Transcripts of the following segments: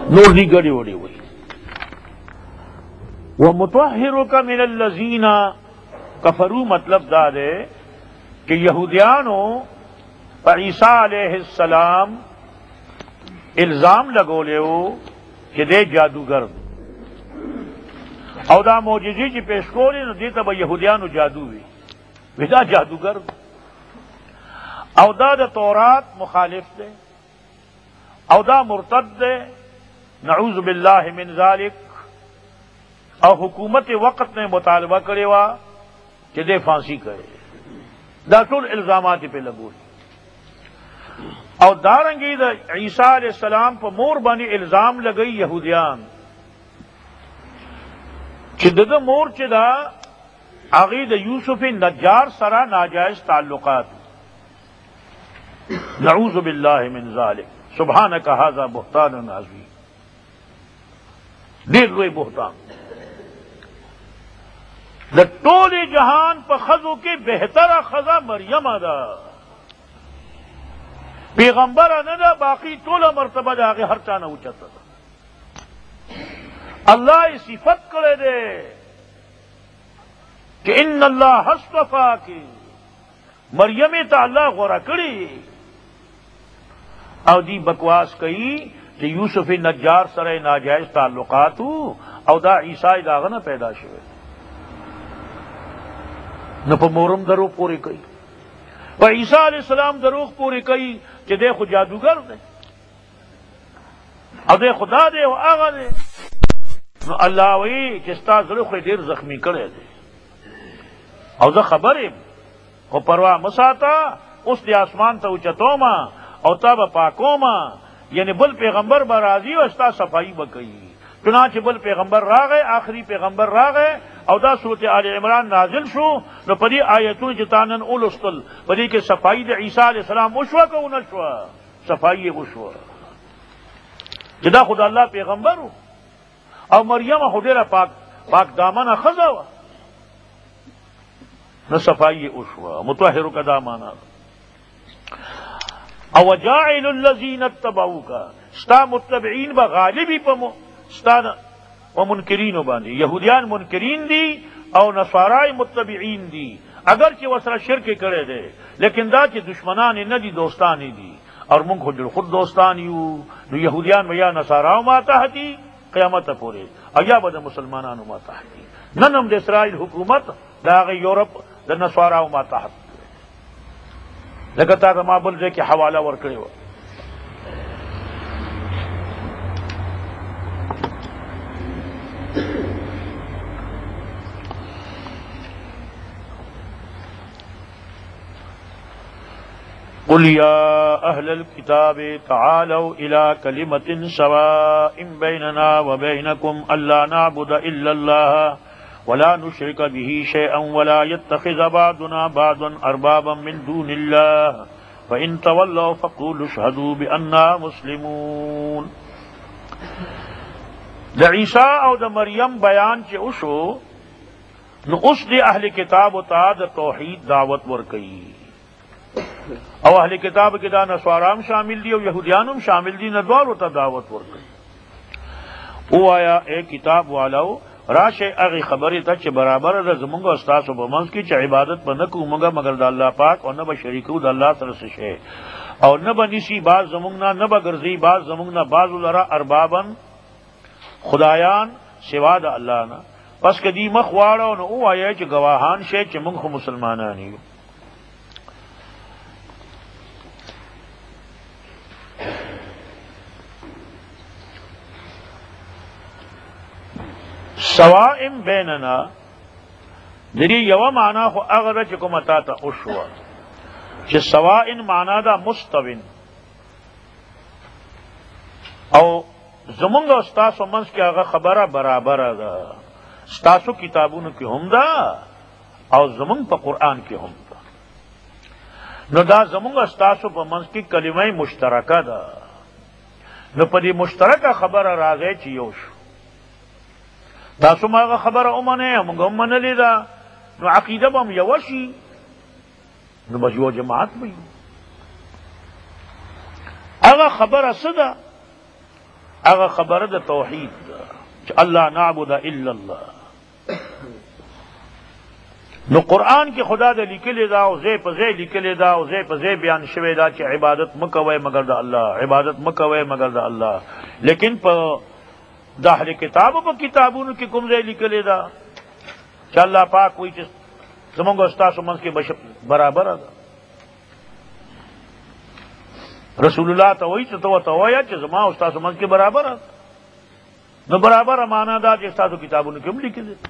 نور دی گڑی وڑی ہوئی. وَمُطَهِّرُكَ مِنَ الَّذِينَ کفروا مطلب دا دے کہ یہودیانو پر عیسیٰ علیہ السلام الزام لگو لے ہو کہ دے جادوگر او دا معجزی چی پیش کولی نو دیتا با یہودیانو جادو بھی دا جادوگر او دا تورات مخالف دے او دا مرتد دے نعوذ باللہ من ذالک. او حکومت وقت نے مطالبہ کرے وا کہ دے پھانسی کرے. دا ټول الزامات پہ لگو او دارنگی دا عیسیٰ علیہ السلام پہ مور بانی الزام لگئی یہودیان چی دا مور چی دا آغی دا یوسف نجار سرا ناجائز تعلقات. نعوذ باللہ من ذالک سبحانک ھذا بہتان عظیم. دیر روئے بہتان دا ټول جہان پا خزو کی بہتر خزا مریم دا پیغمبر ندا باقی ټول مرتبہ دا آگے ہر چانا اوچتا دا. اللہ صفت کرے دے کہ ان اللہ اصطفیٰ کی مریم تا اللہ غورا کری او دی بکواس کئی کہ یوسف نجار سر ناجائز تعلقات او دا عیسائی داغنا پیدا شوئے نہ پا مورم دروغ پوری کئی پا عیسیٰ علیہ السلام دروغ پوری کئی کہ دے خود جادوگر دے او دے خدا دے و آغا دے نو اللہ وی چستا ضرور دیر زخمی کرے دے او دا خبریم خو پرواہ مساتا اس دی آسمان تا اوچتو ما او تا با پاکو ما یعنی بل پیغمبر برازی و استا صفائی بکئی. چنانچہ بل پیغمبر را گئے آخری پیغمبر را گئے او دا صورت آل عمران نازل شو نو پدی آیتون جتانن اولستل پدی کے صفائی دے عیسیٰ علیہ السلام اشوا کو نشوا صفائی اشوا جدا خدا اللہ پیغمبر ہو او مریم خدیرہ پاک دامن خزا ہوا نہ صفائی اشوا مطہر کا دامانا. او جاعل الذین اتبعوک ستا متبعین با غالبی پا ستا و منکرین باندی یہودیان منکرین دی او نصارائی متبعین دی اگرچہ وسر شرک کرے دے لیکن دا چی دشمنانی ندی دوستانی دی اور منگ خود دوستانیو نو یہودیان ویا نصاراؤ ماتا ہتی قیامت پورے ایا بدا مسلمانانو ماتا ہتی ننم دا اسرائیل حکومت دا آغی یورپ دا نصاراؤ ماتا ہتی لگتا کہ ما بل دے کے حوالہ ورکڑے ہوا. قل یا اہل الکتاب تعالوا الى کلمۃ سواء بیننا وبینکم الا نعبد الا اللہ ولا نشرك به شيئا ولا يتخذ بعضنا بعضا اربابا من دون الله فإن تولوا فقولوا اشهدوا بأننا مسلمون. دا عیسیٰ او دا مریم بیان چے اشو نو اس دی اہل کتاب و تا دا توحید دعوت ورکئی او اہل کتاب کی دا نصارام شامل دی او یہودیانم شامل دی ندوار و تا دعوت ورکئی. او آیا اے کتاب والاو راش اغی خبری تا چھ برابر دا زمونگا استاس و بمنز کی چھ عبادت پا نکو منگا مگر دا اللہ پاک اور نبا شریکو دا اللہ ترسش ہے اور نبا نسی باز زمونگنا نبا گرزی باز زمونگنا باز لرا اربابا خدایان سوا دا اللہ نا پس کدی مخوارا نو او آیا چھ گواہان شے چھ منگ خو مسلمانانیو. سوائم بیننا دری یو معنی خو اغر چکو متا تا اشوا چھ سوائن معنی دا مستوین او زمونگا استاسو منس کی آغا خبرہ برابر دا استاسو کتابونو کی ہم دا او زمونگ پا قرآن کی ہم دا نو دا زمونگا استاسو پا منس کی کلمہ مشترکہ دا نو پا دی مشترکہ خبرہ راغے چیوشو تاسو ما خبر امنه موږ هم نه لیدا نو عقیده بم یوشي نو بس یو جماعت وي هغه خبره صدا اغا خبر دا توحید دا اللہ نعبد الا اللہ. نو قرآن کی خدا دا لکلی دا او زی پا زی لکلی دا او زی پا زی بیان شوی دا چی عبادت مکوی مگر دا اللہ، عبادت مکوی مگر دا اللہ. لیکن پا دا اہل کتاب پا کتابونو کی کم زی لکلی دا چی اللہ پاک وی چی زمانگو استاسو منز کی برابر دا. رسول اللہ تا وی چی تو تویا چی زمان استاسو منز کی برابر دا. نو برابر امانا دا چی استاسو کتابونو کم لکلی دا.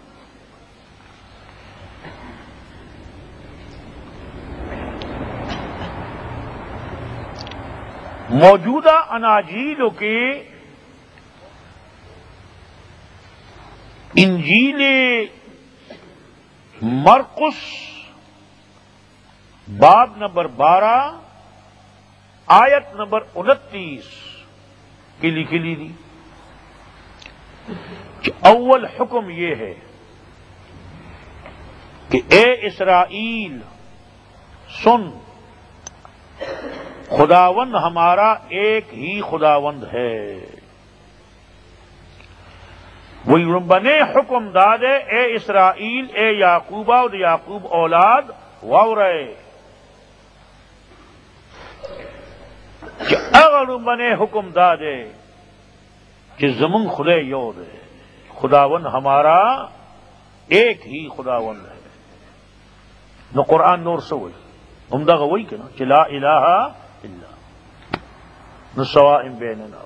موجودہ اناجیلوں کے انجیل مرقس باب نمبر 12 آیت نمبر 29 کی لکھی لی دی کہ اول حکم یہ ہے کہ اے اسرائیل سن، خداوند ہمارا ایک ہی خداوند ہے. وہی ربنے حکم دادے اے اسرائیل اے یعقوبہ اور یعقوب اولاد وورے کہ اگر ربنے حکم دادے کہ زمن خدے یو دے، خداوند ہمارا ایک ہی خداوند ہے. نو قرآن نور سوئی عمدہ وہی کہ نا کہ لا الہ الا نو سواء بیننا.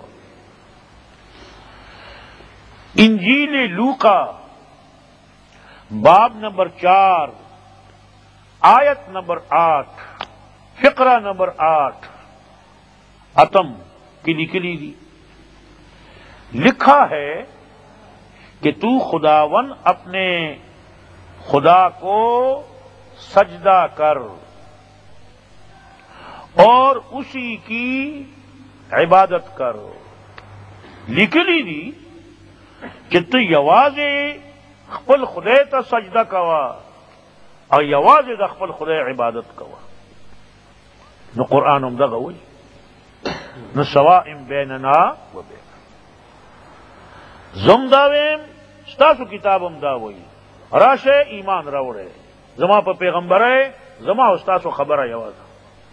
انجیل لوقا باب نمبر 4 آیت نمبر 8 فقرہ نمبر 8 اتم کی نکلی دی لکھا ہے کہ تو خداون اپنے خدا کو سجدہ کر اور اسی کی عبادت کر. لکلی دی کہ تو یوازے خپل خدے تا سجدہ کوا اور یوازے دا خپل خدے عبادت کوا. نو قرآن ہم دغا ہوئی نو سواء بیننا و بین زم داویم ستاسو کتاب ہم دا ہوئی راشے ایمان روڑے زما پا پیغمبر ہے زما استاسو خبر ہے یوازا.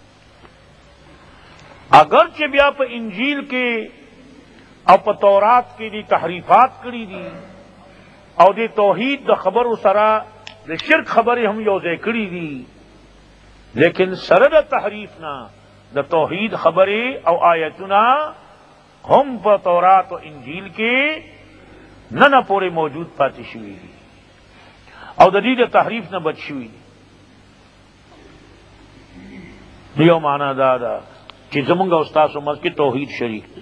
اگرچہ بیا پا انجیل کے او پا تورات کی دی تحریفات کری دی او دی توحید دا خبر سرا دی شرک خبری ہم یوزے کری دی، لیکن سر دا تحریفنا دا توحید خبری او آیتنا ہم پا تورات و انجیل کے نہ پورے موجود پاتی شوئی دی او دا دی دا تحریف نہ بچ شوئی دی. دیو مانا دادا کہ زمانگا استاس و مز کی توحید شریک دی.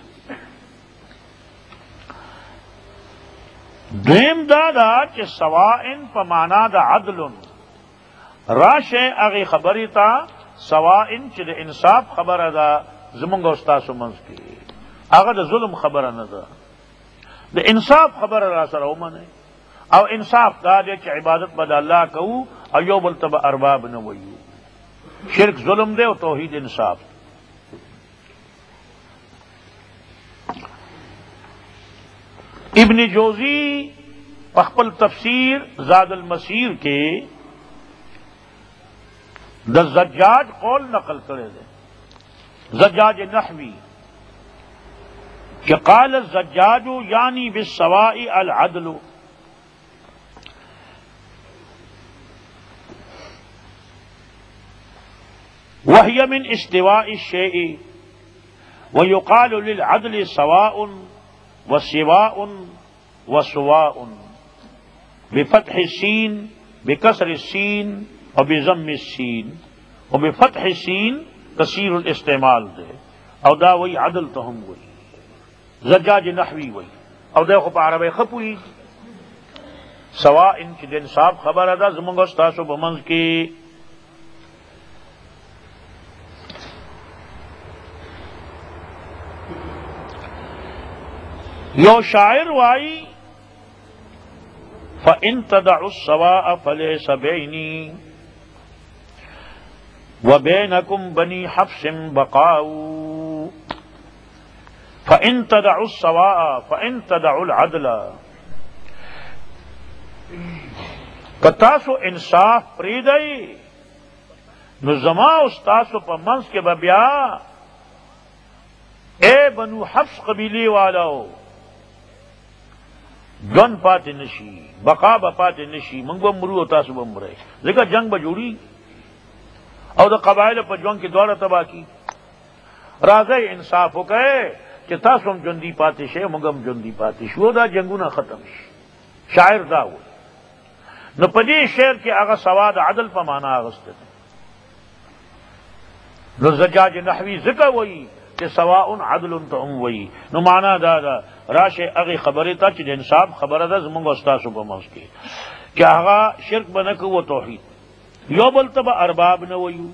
دویم دادا کہ سوائن پمانا دا عدل راشے اگی خبری تا سوائن چھ دا انصاف خبر دا زمانگا استاس و مز کی اگر دا ظلم خبر ندا دا انصاف خبر را سر اومن ہے او انصاف دا دے کہ عبادت بدا اللہ کہو او یو بلتب ارباب نویو. شرک ظلم دے او توحید انصاف. ابن جوزی پخپل تفسیر زاد المسیر کے دا زجاج قول نقل کرے دے زجاج نحوی کہ قال الزجاج یعنی بالسواء العدل وهي من استواء الشيء ويقال للعدل سواء وسواء وسواء بفتح السين بكسر السين وبضم السين وبفتح السين كثير الاستعمال دے او دا وہی عدل تو ہم وہی زجاج نحوی وہی او دیکھو پا عربی خپوئی سواء انچ دن صاحب خبر ادا زمانگو استاسو بمنز کی یو شاعر وائی فَإِن تَدَعُ السَّوَاءَ فَلَيْسَ بَيْنِي وَبَيْنَكُمْ بَنِي حَفْصٍ بَقَاءُ فَإِن تَدَعُ السَّوَاءَ فَإِن تَدَعُ الْعَدْلَ کتاسو انصاف پریدئی نو زما استاسو پا منس کے ببیا اے بنو حفص قبیلی والاو جن پاتے نشی بقا با پاتے نشی منگ بم مرو تاسو بم مرے ذکر جنگ بجوڑی او دا قبائل پا جنگ کی دوارا تباہ کی راضی انصاف ہو کہے کہ تاسو ہم جندی پاتے شے منگم جندی پاتے شو دا جنگونا ختم شی شاعر دا ہوئی نو پدی شعر کے آغا سواد عدل پا مانا آغستے نو زجاج نحوی ذکر ہوئی کہ سواء عدل تو وئی نو مانا دا راش اغی خبر تا چی انصاف خبر دا زمانگو استاسو پا منس کے کہ آغا شرک بنکو و توحید یو بلتبا ارباب نویو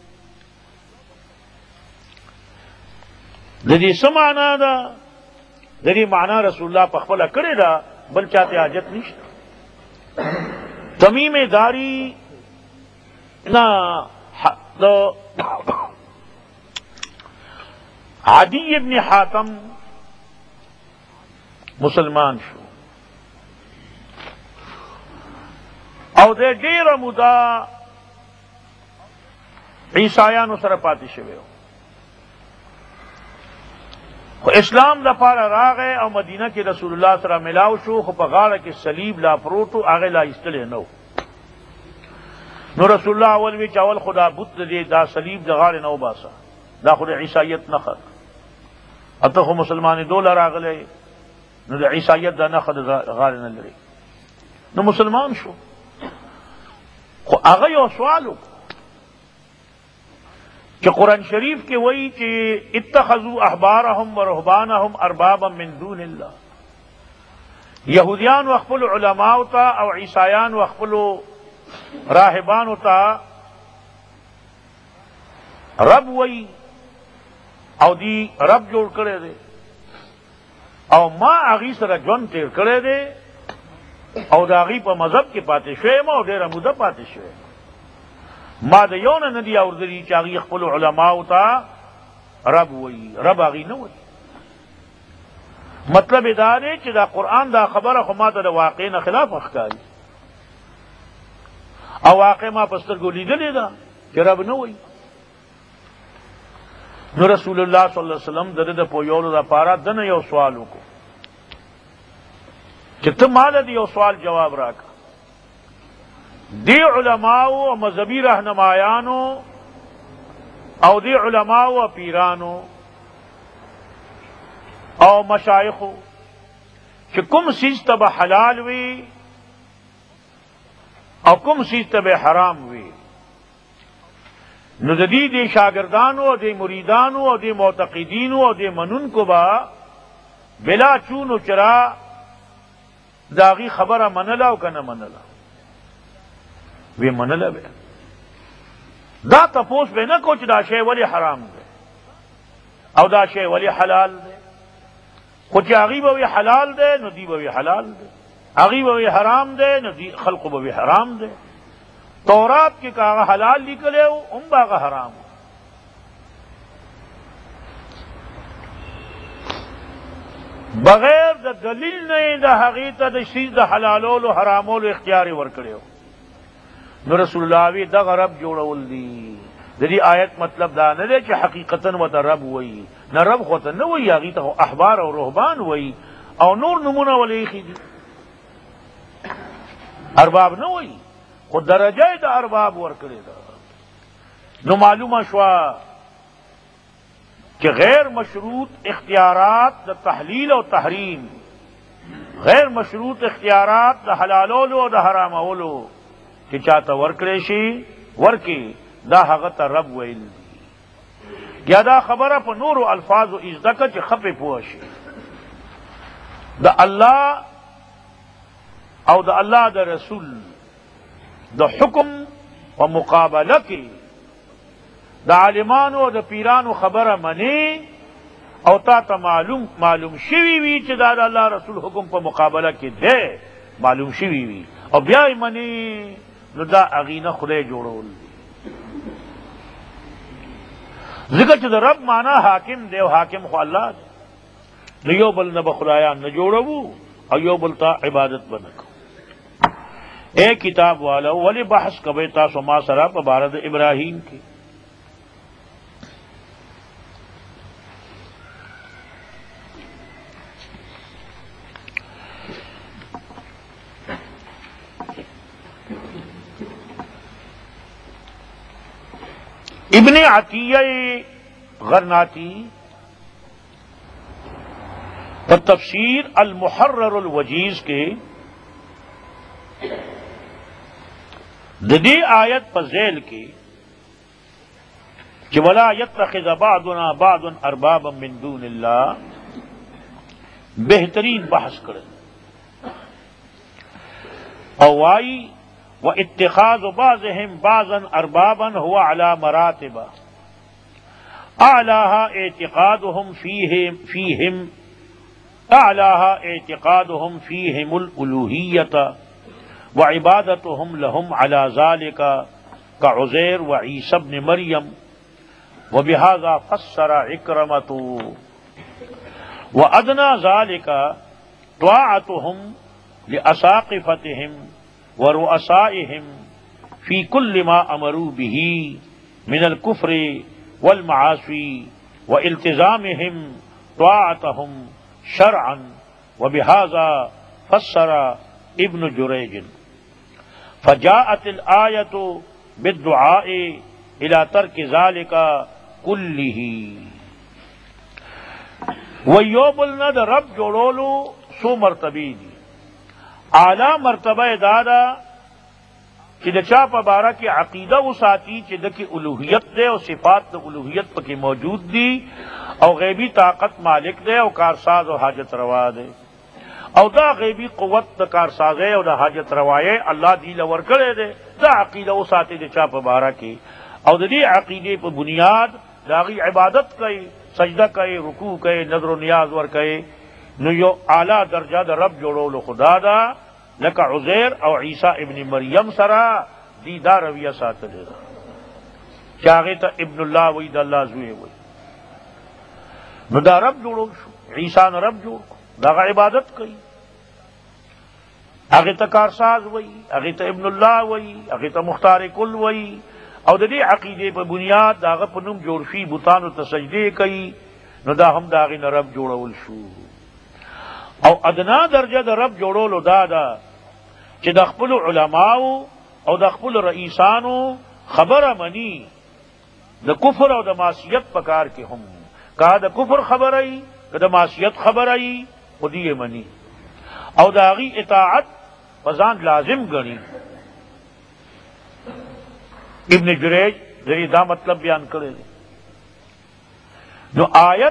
ددی سمانا دا ددی مانا رسول اللہ پخپلا کرے دا بل چاہتے حاجت نشتا تمیم داری نا عدی ابن حاتم مسلمان شو او دے دیر مودا عیسایانو سره پاتې شوی خو اسلام د پاره راغې او مدینه کې رسول الله سره ملاو شو خو په غاړه کې صلیب لا پروتو هغه لا ایستل نو رسول الله اول وی چاول خدا بت دې دا صلیب د غاړه نو باسا دا خو د عیسایت نه خد اته خو مسلمان دوله راغله نو د عیسایت دا نه خد غاړه نه لري نو مسلمان شو خو هغه یو سوالو کہ قرآن شریف کے وہی کہ اتخذوا احبارهم ورهبانهم اربابا من دون اللہ یہودیان وخپل علماء تا او عیسایان وخپل راہبان تا رب وہی او دی رب جوڑ کرے دے او ما اغی سره جون تیر کرے دے او دا اغی پا مذہب کے پاتے شوئے ما او دیر مدہ پاتے شوئے ما د یو نه ندی اوردلی چې هغې خپل علماو ته رب وایي رب هغې نه وایي مطلب دا دی چې دا قرآن دا خبره خو ما ته د واقع نه خلاف ښکاري او واقع ما په سترګو لیدلې ده چې رب نه وایي نو رسول الله صلی الله علیه وسلم د ده د پوهولو دپاره ده نه یو سوال وکړو چې ته ما له د یو سوال جواب راکړه دی علماء و مذہبی رہنمایانو او دی علماء و پیرانو او مشایخو کہ کم چیز تب حلال وی او کم چیز تب حرام وی نو دی شاگردانو دی مریدانو او دی معتقدینو او دی منن کو با بلا چون و چرا داغی خبر منلا او کنه منلا وی منلا بے دا تپوس بے نہ کچھ دا شے ولی حرام دے او دا شے ولی حلال دے کچھ اغی بوی حلال دے نو دی بوی حلال دے اغی بوی حرام دے نو دی خلق بوی حرام دے تورات کی کاغا حلال نکلے ہو ام باغا حرام ہو بغیر دا دلیل نہیں دا حقیقت دا شیز دا حلالولو حرامولو اختیاری ورکڑے ہو نو رسول اللہ وی دا رب جوڑول دی دی آیت مطلب دا نہ دے کہ حقیقتا و دا رب وئی نہ رب خوتا نہ وئی آگی تا احبار او رہبان وئی او نور نمونہ ولی خی دی ارباب نہ وئی خود درجہ دا ارباب ورکڑے دا نو معلوم شوا کہ غیر مشروط اختیارات دا تحلیل و تحریم غیر مشروط اختیارات دا حلالولو و دا حرامولو کہ چاہتا ورکڑے شی ورکی دا حقت رب ویل یا دا خبر پا نور و الفاظ و ازدکا چی خپ پوشی دا اللہ او دا اللہ دا رسول دا حکم و مقابلہ کی دا عالمانو دا پیرانو خبر منی او تا معلوم شوی وی چی دا اللہ رسول حکم پا مقابلہ کی دے معلوم شوی وی او بیائی منی نو دا اغینہ خدای جوڑول ذکر چھ دا رب مانا حاکم دے و حاکم خو اللہ دے نو یو بل نه بخدایان نه جوړو او یو بل ته عبادت بنکو. اے کتاب والو ولی بحث کوي تاسو ما سره په باره د ابراهیم کې. ابن عطیہ غرناطی پر تفسیر المحرر الوجیز کے ددی آیت پر ذیل کی کہ ولا یتخذ بعضنا بعضا اربابا من دون اللہ بہترین بحث کرے اوائی واتخاذ بعضهم بعضا اربابا هو على مراتب اعلاها اعتقادهم فيهم الالوهیۃ وعبادتهم لهم على ذلك كعزير وعيسى ابن مريم وبهذا فسر عكرمة وادنى ذلك طاعتهم لاساقفتهم ورؤسائهم في كل ما امروا به من الكفر والمعاصي والتزامهم طاعتهم شرعا وبهذا فسر ابن جريج فجاءت الآية بالدعاء إلى ترك ذلك كله. ويوبلنا دا رب جوڑولو سو مرتبی دی. اعلی مرتبہ دادا چې د چا په باره کې عقیده وساتي چې د کې الوهیت دی او صفات د الوهیت پکې موجود دي او غیبی طاقت مالک دی او کارساز او حاجت روا دی او دا غیبی قوت د کارسازه او د حاجت روایه الله دی لور کړی دی. دا عقیده وساتي د چا په باره کې او د دې عقیده په بنیاد داغي عبادت کوي، سجده کوي، رکوع کوي، نظر و نیاز ور کوي. نو یو اعلی درجه د رب جوړولو خدا دا لکه عزیر او عیسی ابن مریم سره دی دا رویه ساتلې ده چې هغې ته ابن الله وایي، د الله زوی وایي. نو دا رب جوړول شو، عیسی نه رب جوړ کړو، دغه عبادت کوي، هغې ته کارساز وایي، هغې ته ابن الله وایي، هغې ته مختار کل وایي او د دې عقیدې په بنیاد د هغه په نوم جوړ شي بتانو ته سجدې کوي. نو دا هم د هغې نه رب جوړول شو. او ادنا درجه د رب جوړولو دا ده چې د خپل علماو او د خپل رئیسانو خبره مني د کفر او د معصیت په کار کې هم کا د کفر خبره ای که د معصیت خبره ای خودی مني او د هغې اطاعت په ځان لازم ګڼي. ابن جریج ذری دا مطلب بیان کړی دی. نو آیت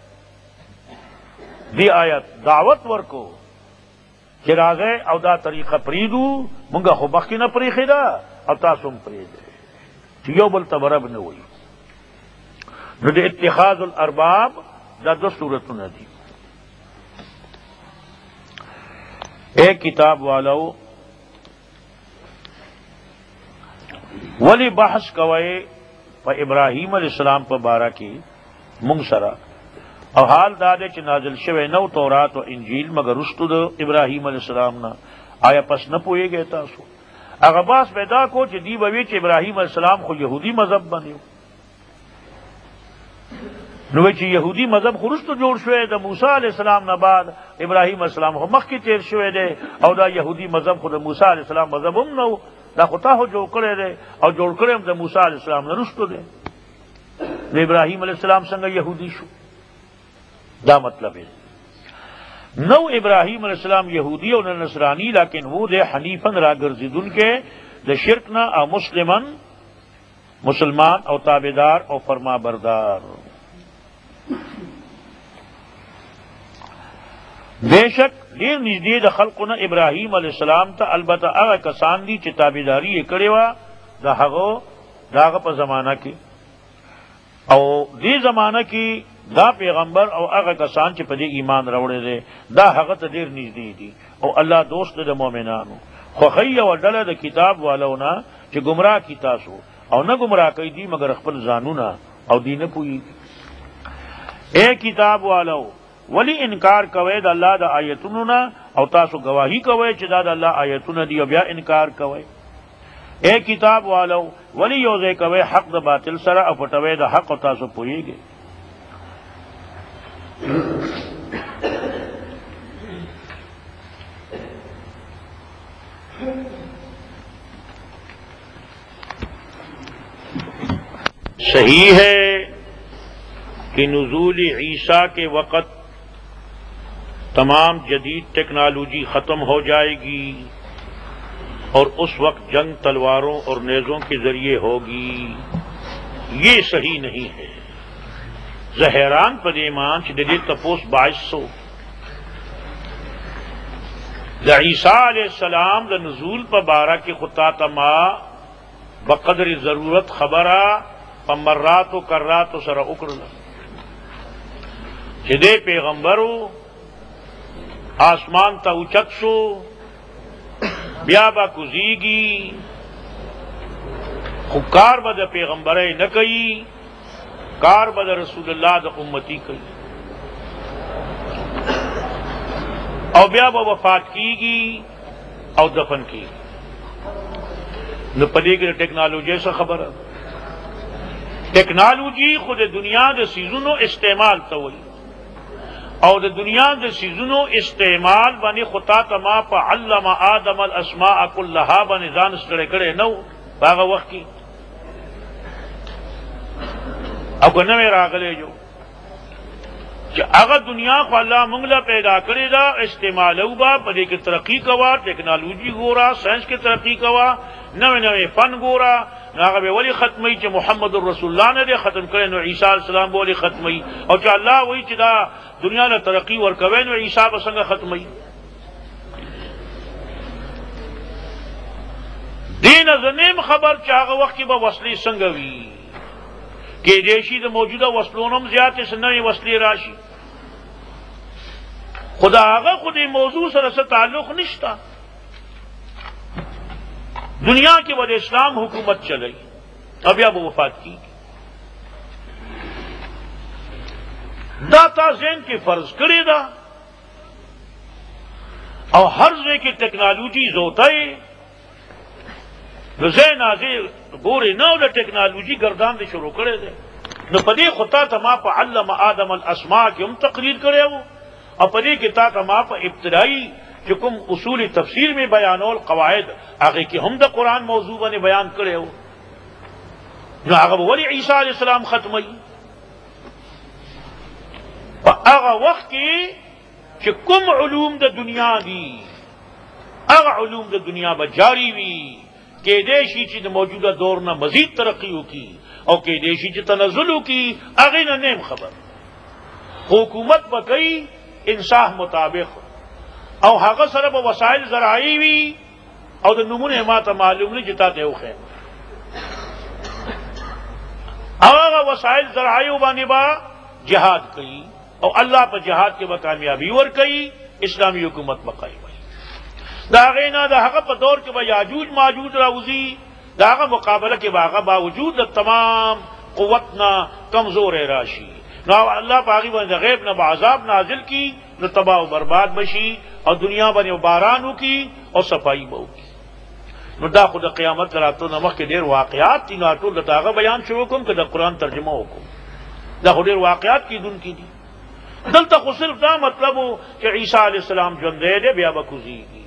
دی آیت دعوت ورکو چې راځئ او دا طریقه پریدو، مونږه خو مخکې نه پریښې ده او تاسو هم پرېږدئ چې یو بل ته به رب نه وایي. نو د اتخاذ الارباب دا دو صورتونه دي. اے کتاب والو ولی بحث کوئے په ابراہیم علیہ السلام په باره کې مونږ سره او حال دا دے چې نازل شوی نو تورات او انجیل مگر رستو د ابراہیم علیہ السلام نه. آیا پس نه پوهیږئ تاسو؟ هغه باس پیدا کو چې دی به وی چې ابراہیم علیہ السلام خو یهودی مذهب باندې نو چې یهودی مذهب خو رستو جوړ شوی د موسی علیہ السلام نه بعد ابراہیم علیہ السلام خو مخکې تیر شوی دی او دا یهودی مذهب خو د موسی علیہ السلام مذهب هم نو، دا خو تا خو جوړ کړی دی او جوړ کړی هم د موسی علیہ السلام نه رستو دی. د ابراہیم علیہ السلام څنګه یهودی شو؟ دا مطلب ہے نو ابراہیم علیہ السلام یہودی اور نصرانی لیکن وہ دے حنیفن را گرزیدن کے دے شرکنا او مسلمن مسلمان او تابدار او فرما بردار. بے شک دیر نزدې د خلقنا ابراہیم علیہ السلام تا البتہ هغه کسان دي چې تابعداري یې کړې وه د هغه په زمانہ کې او دې زمانہ کې دا پیغمبر او هغه کسان چې په دې ایمان راوړی دی دا هغه ته ډېر نږدې دي او الله دوست دی د مؤمنانو. خوښۍ یوه ډله د کتاب والو نه چې ګمراه کي تاسو او نه ګمراه کوي دي مگر خپل ځانونه او دي نه پوهېږي. اے کتاب والو ولی انکار کوئے دا اللہ دا آیتوننا او تاسو گواہی کوئے چی دا اللہ آیتون دی بیا انکار کوئے. اے کتاب والو ولی یوزے کوئے حق دا باطل سرا او پٹوئے دا حق او تاسو پوئی گے. صحیح ہے کہ نزول عیسیٰ کے وقت تمام جدید ٹیکنالوجی ختم ہو جائے گی اور اس وقت جنگ تلواروں اور نیزوں کے ذریعے ہوگی. یہ صحیح نہیں ہے. زہران پر ایمان چدے تپوس باعث سو دا عیسیٰ علیہ السلام دا نزول پر بارہ کی خطا تما بقدر ضرورت خبرہ پمرات و کرات و سر اکرنا جدے پیغمبرو آسمان تا اوچت شو بیا با کزیگی خو کار با دا پیغمبرے نکئی کار با دا رسول اللہ دا امتی کئی او بیا با وفات کیگی او دفن کیگی. نو پدے کی ٹیکنالوجی سے خبر ہے. ٹیکنالوجی خود دنیا دے سیزنوں استعمال تو ہوئی اور دنیا دے سیزنوں استعمال بنی خطا تما پا علم آدم الاسماء کلہا بنی زان سڑے کرے نو باغا وقت کی اب نوے راغلے جو کہ اگر دنیا کو اللہ منگلہ پیدا کرے دا استعمال ہوگا پدے کی ترقی کوا ٹیکنالوجی گورا سائنس کی ترقی کوا نوے نوے فن گورا ناغب ولی ختمی چا محمد الرسول اللہ نے دے ختم کرے نو عیسیٰ علیہ السلام بولی ختمی اور چا اللہ وہی چا دا دنیا نے ترقی ورکوے نو عیسیٰ بسنگا ختمی. دین ازنیم خبر چاہا وقت کی با وصلی سنگوی کہ دیشی دا موجودہ وصلونم زیادہ سنوی وصلی راشی خدا آغا خود موضوع سر سے تعلق نشتا. دنیا کی وجہ اسلام حکومت چلی اب یا وہ وفات کی داتا زین کے فرض کرے دا اور ہر زے کی ٹیکنالوجی زوتائے زین آزے گورے نو دا ٹیکنالوجی گردان دے شروع کرے دے نو پدی خطا تما پا علم آدم الاسماء کی ہم تقریر کرے ہو اور پدی کی تا تما پا ابتدائی چکم اصول تفسیر میں بیانول قواعد آگے کی ہم دا قرآن موضوع نے بیان کرے ہو جو آگا ولی عیسیٰ علیہ السلام ختمی آگا وقت کی چکم علوم دا دنیا دی آگا علوم دا دنیا بجاری وی کہ دیشی چی دا موجودہ دور نہ مزید ترقی ہو کی اور کہ دیشی چی تنزل ہو کی آگے نہ نیم خبر حکومت بکئی انصاف مطابق او هغه سره به وسایل زراعی وی او د نمونه ماته معلوم نه جتا ته وخه هغه وسایل زراعی باندې با جهاد کوي او الله په جهاد کې به کامیابی ور کوي اسلامی حکومت بقای وي. دا غینا د هغه په دور کې به یاجوج ماجوج راوځي دا هغه مقابله کې باغه باوجود د تمام قوتنا کمزور راشي نو اللہ پاکی باندې غیب نہ عذاب نازل کی نہ تباہ و برباد بشی اور دنیا باندې بارانو کی اور صفائی بہو کی. نو دا خود قیامت راتو نمک کے دیر واقعات تین آٹو لتاغا بیان شروع کم کہ دا قرآن ترجمہ حکم دا خود دیر واقعات کی دن کی دی دل تک صرف دا مطلب ہو کہ عیسیٰ علیہ السلام جن دے دے بیا بکوزی کی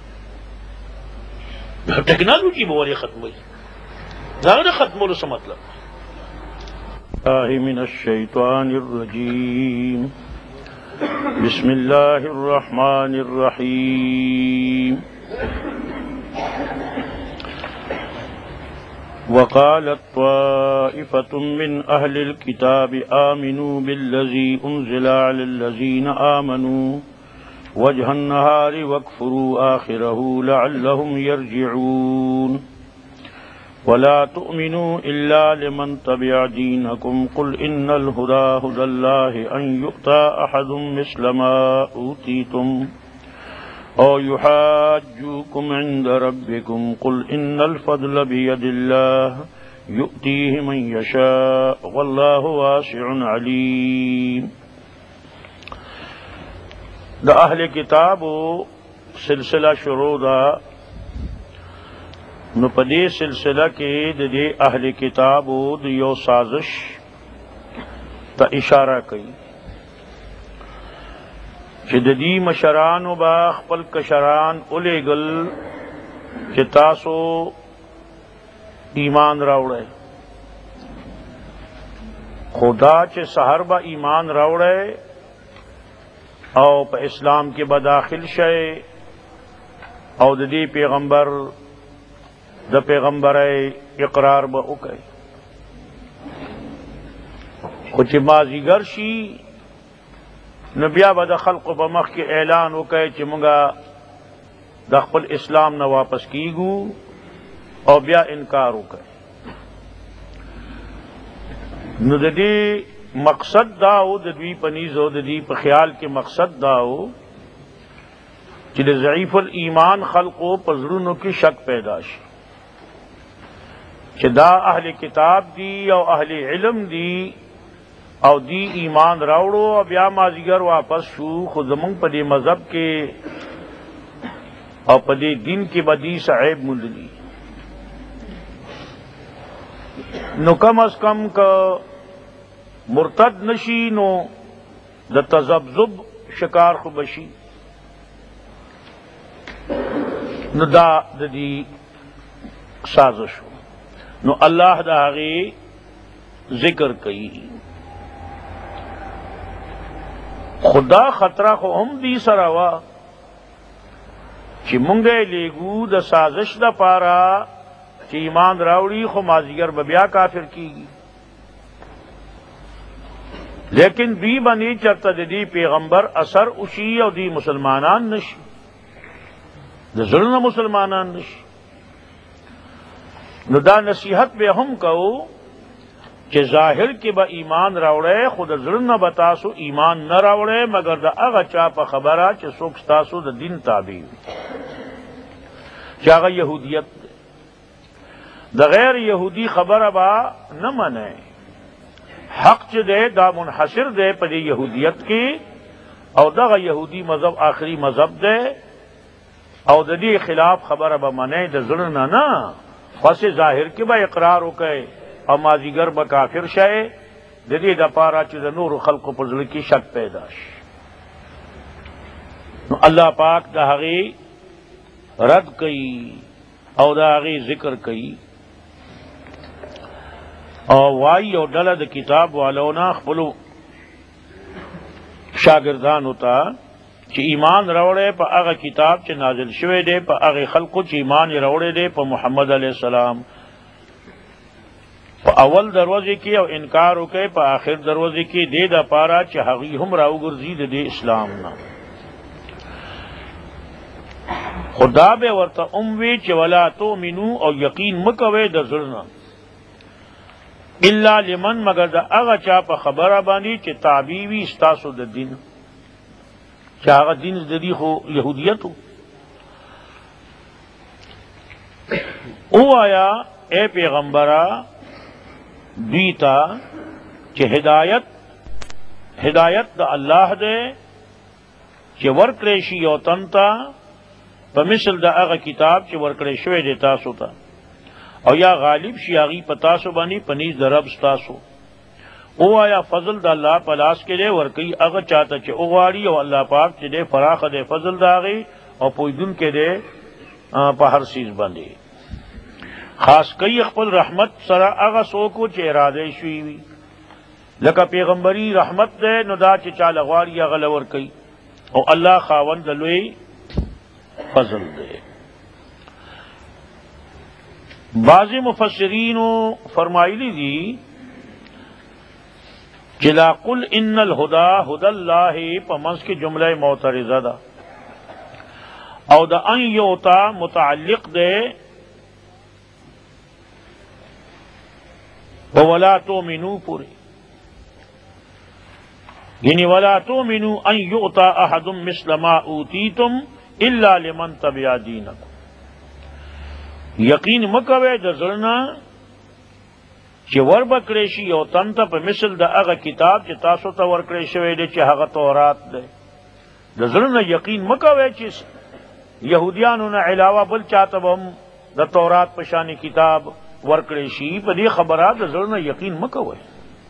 ٹیکنالوجی بولی ختم ہوئی دا ختم ہو سا مطلب. من الشیطان الرجیم بسم اللہ الرحمن الرحیم. وقالت طائفة من أهل الكتاب آمنوا بالذي أنزل على الذين آمنوا وجه النهار واكفروا آخره لعلهم يرجعون. ولا تؤمنوا إلا لمن تبع دينكم قل إن الهدى هدى الله أن يؤتى أحد مثل ما أوتيتم أو يحاجوكم عند ربكم قل إن الفضل بيد الله يؤتيه من يشاء والله واسع عليم. دا اہل کتاب سلسلہ شروع دا نو پدی سلسلہ کے دے اہل کتاب دیو سازش تا اشارہ کئی چی دی مشران و با خپل کشران اولے گل چی تاسو ایمان راوڑے خدا چی سہر با ایمان راوڑے او پا اسلام کے بداخل شئے او دی پیغمبر دا پیغمبر اقرار با اکے کچھ مازیگر شی نبیا با دا خلق با مخ کے اعلان اکے چی منگا دا خپل اسلام نہ واپس کیگو او بیا انکار اکے نو دی مقصد داو دوی پنیزو دی پا خیال کے مقصد داو چی ضعیف الایمان خلقو پزرونو کی شک پیدا شی چی دا اہل کتاب دی او اہل علم دی او دی ایمان راوڑو او بیا مازیگر واپس شو خود زمونگ پا دی مذہب کے او پا دی دین کی بدی سعیب مندلی نو کم از کم کا مرتد نشی نو دا تذبذب شکار خوبشی نو دا دی سازش نو اللہ دا غی ذکر کئی خدا خطرہ خو ہم دی سراوا چی منگے لیگو دا سازش دا پارا چی ایمان راوڑی خو مازیگر ببیا کافر کی گی لیکن دی بنی چرتا دی پیغمبر اثر اسی او دی مسلمانان نشی دا ظلم مسلمانان نشی نو دا نصیحت بے ہم کہو کہ ظاہر کے با ایمان راوڑے خود ظلم بتاسو ایمان نہ راوڑے مگر دا اغا چاپا خبرہ چے سوکستاسو دا دین تابعی چاگا یہودیت دے دا غیر یہودی خبرہ با نہ منے حق چ دے دا منحصر دے پدی یہودیت کی او دا یہودی مذہب آخری مذہب دے او دی خلاف خبر با منے دا ظلم نا خاص ظاہر کی با اقرار ہو کے او مازیگر با کافر شئے دی دا پارا چ دا نور خلق پزل کی شک پیداش نو اللہ پاک دا حقی رد کئی او دا حقی ذکر کئی او وائی او ڈلہ دا کتاب والونا خپلو شاگردان ہوتا چی ایمان روڑے پا اغا کتاب چی نازل شوے دے پا اغا خلقو چی ایمان روڑے دے پا محمد علیہ السلام پا اول دروازے کی او انکار ہوکے پا آخر دروازے کی دے دا پارا چی حقی ہم راو گرزید دے اسلام نا خدا بے ورطا اموی چی ولا تومنو او یقین مکوے دا ظلنا الا لمن مگر دا اغا چا پا خبر بانی چی تعبیوی استاسو دا دین چا اغا دین دی خو یہودیت ہو او آیا اے پیغمبرہ دیتا چی ہدایت دا اللہ دے چی ورکریشی او تنتا پا مثل دا اغا کتاب چی ورکریشوی دے تاسو تا او یا غالب شیاغی پتاسو بانی پنیز درب ستاسو او آیا فضل دا اللہ پلاس کے دے ورکی اغا چاہتا چے اغواری او اللہ پاک چے دے فراخ دے فضل داغی او پویدن کے دے پا ہر چیز بندے خاص کئی اخپل رحمت سرا اغا سوکو چے ارادے شوی وی لکا پیغمبری رحمت دے نو دا چے چال اغواری اغا لور کئی او اللہ خاوند دلوی فضل دے بعض مفسرین فرمائلی دی چلا قل ان الہدا ہدى اللہ پمنس کی جملہ معترضہ دا او دا ان یوتا متعلق دے ولا تؤمنوا پوری یعنی ولا تؤمنوا ان یؤتا احد مثل ما اوتیتم الا لمن تبع دینکم یقین مکوے دا ظلنا چی ور بکریشی او تنتا پا مثل دا اغا کتاب چی تاسو تا ورکریشوے دے چی حغا تورات دے د زړه نه یقین مکوئ چې یهودیانو نه علاوه بل چاته به هم د تورات په شان کتاب ورکړی شي، په دې خبره د زړه نه یقین مکوئ.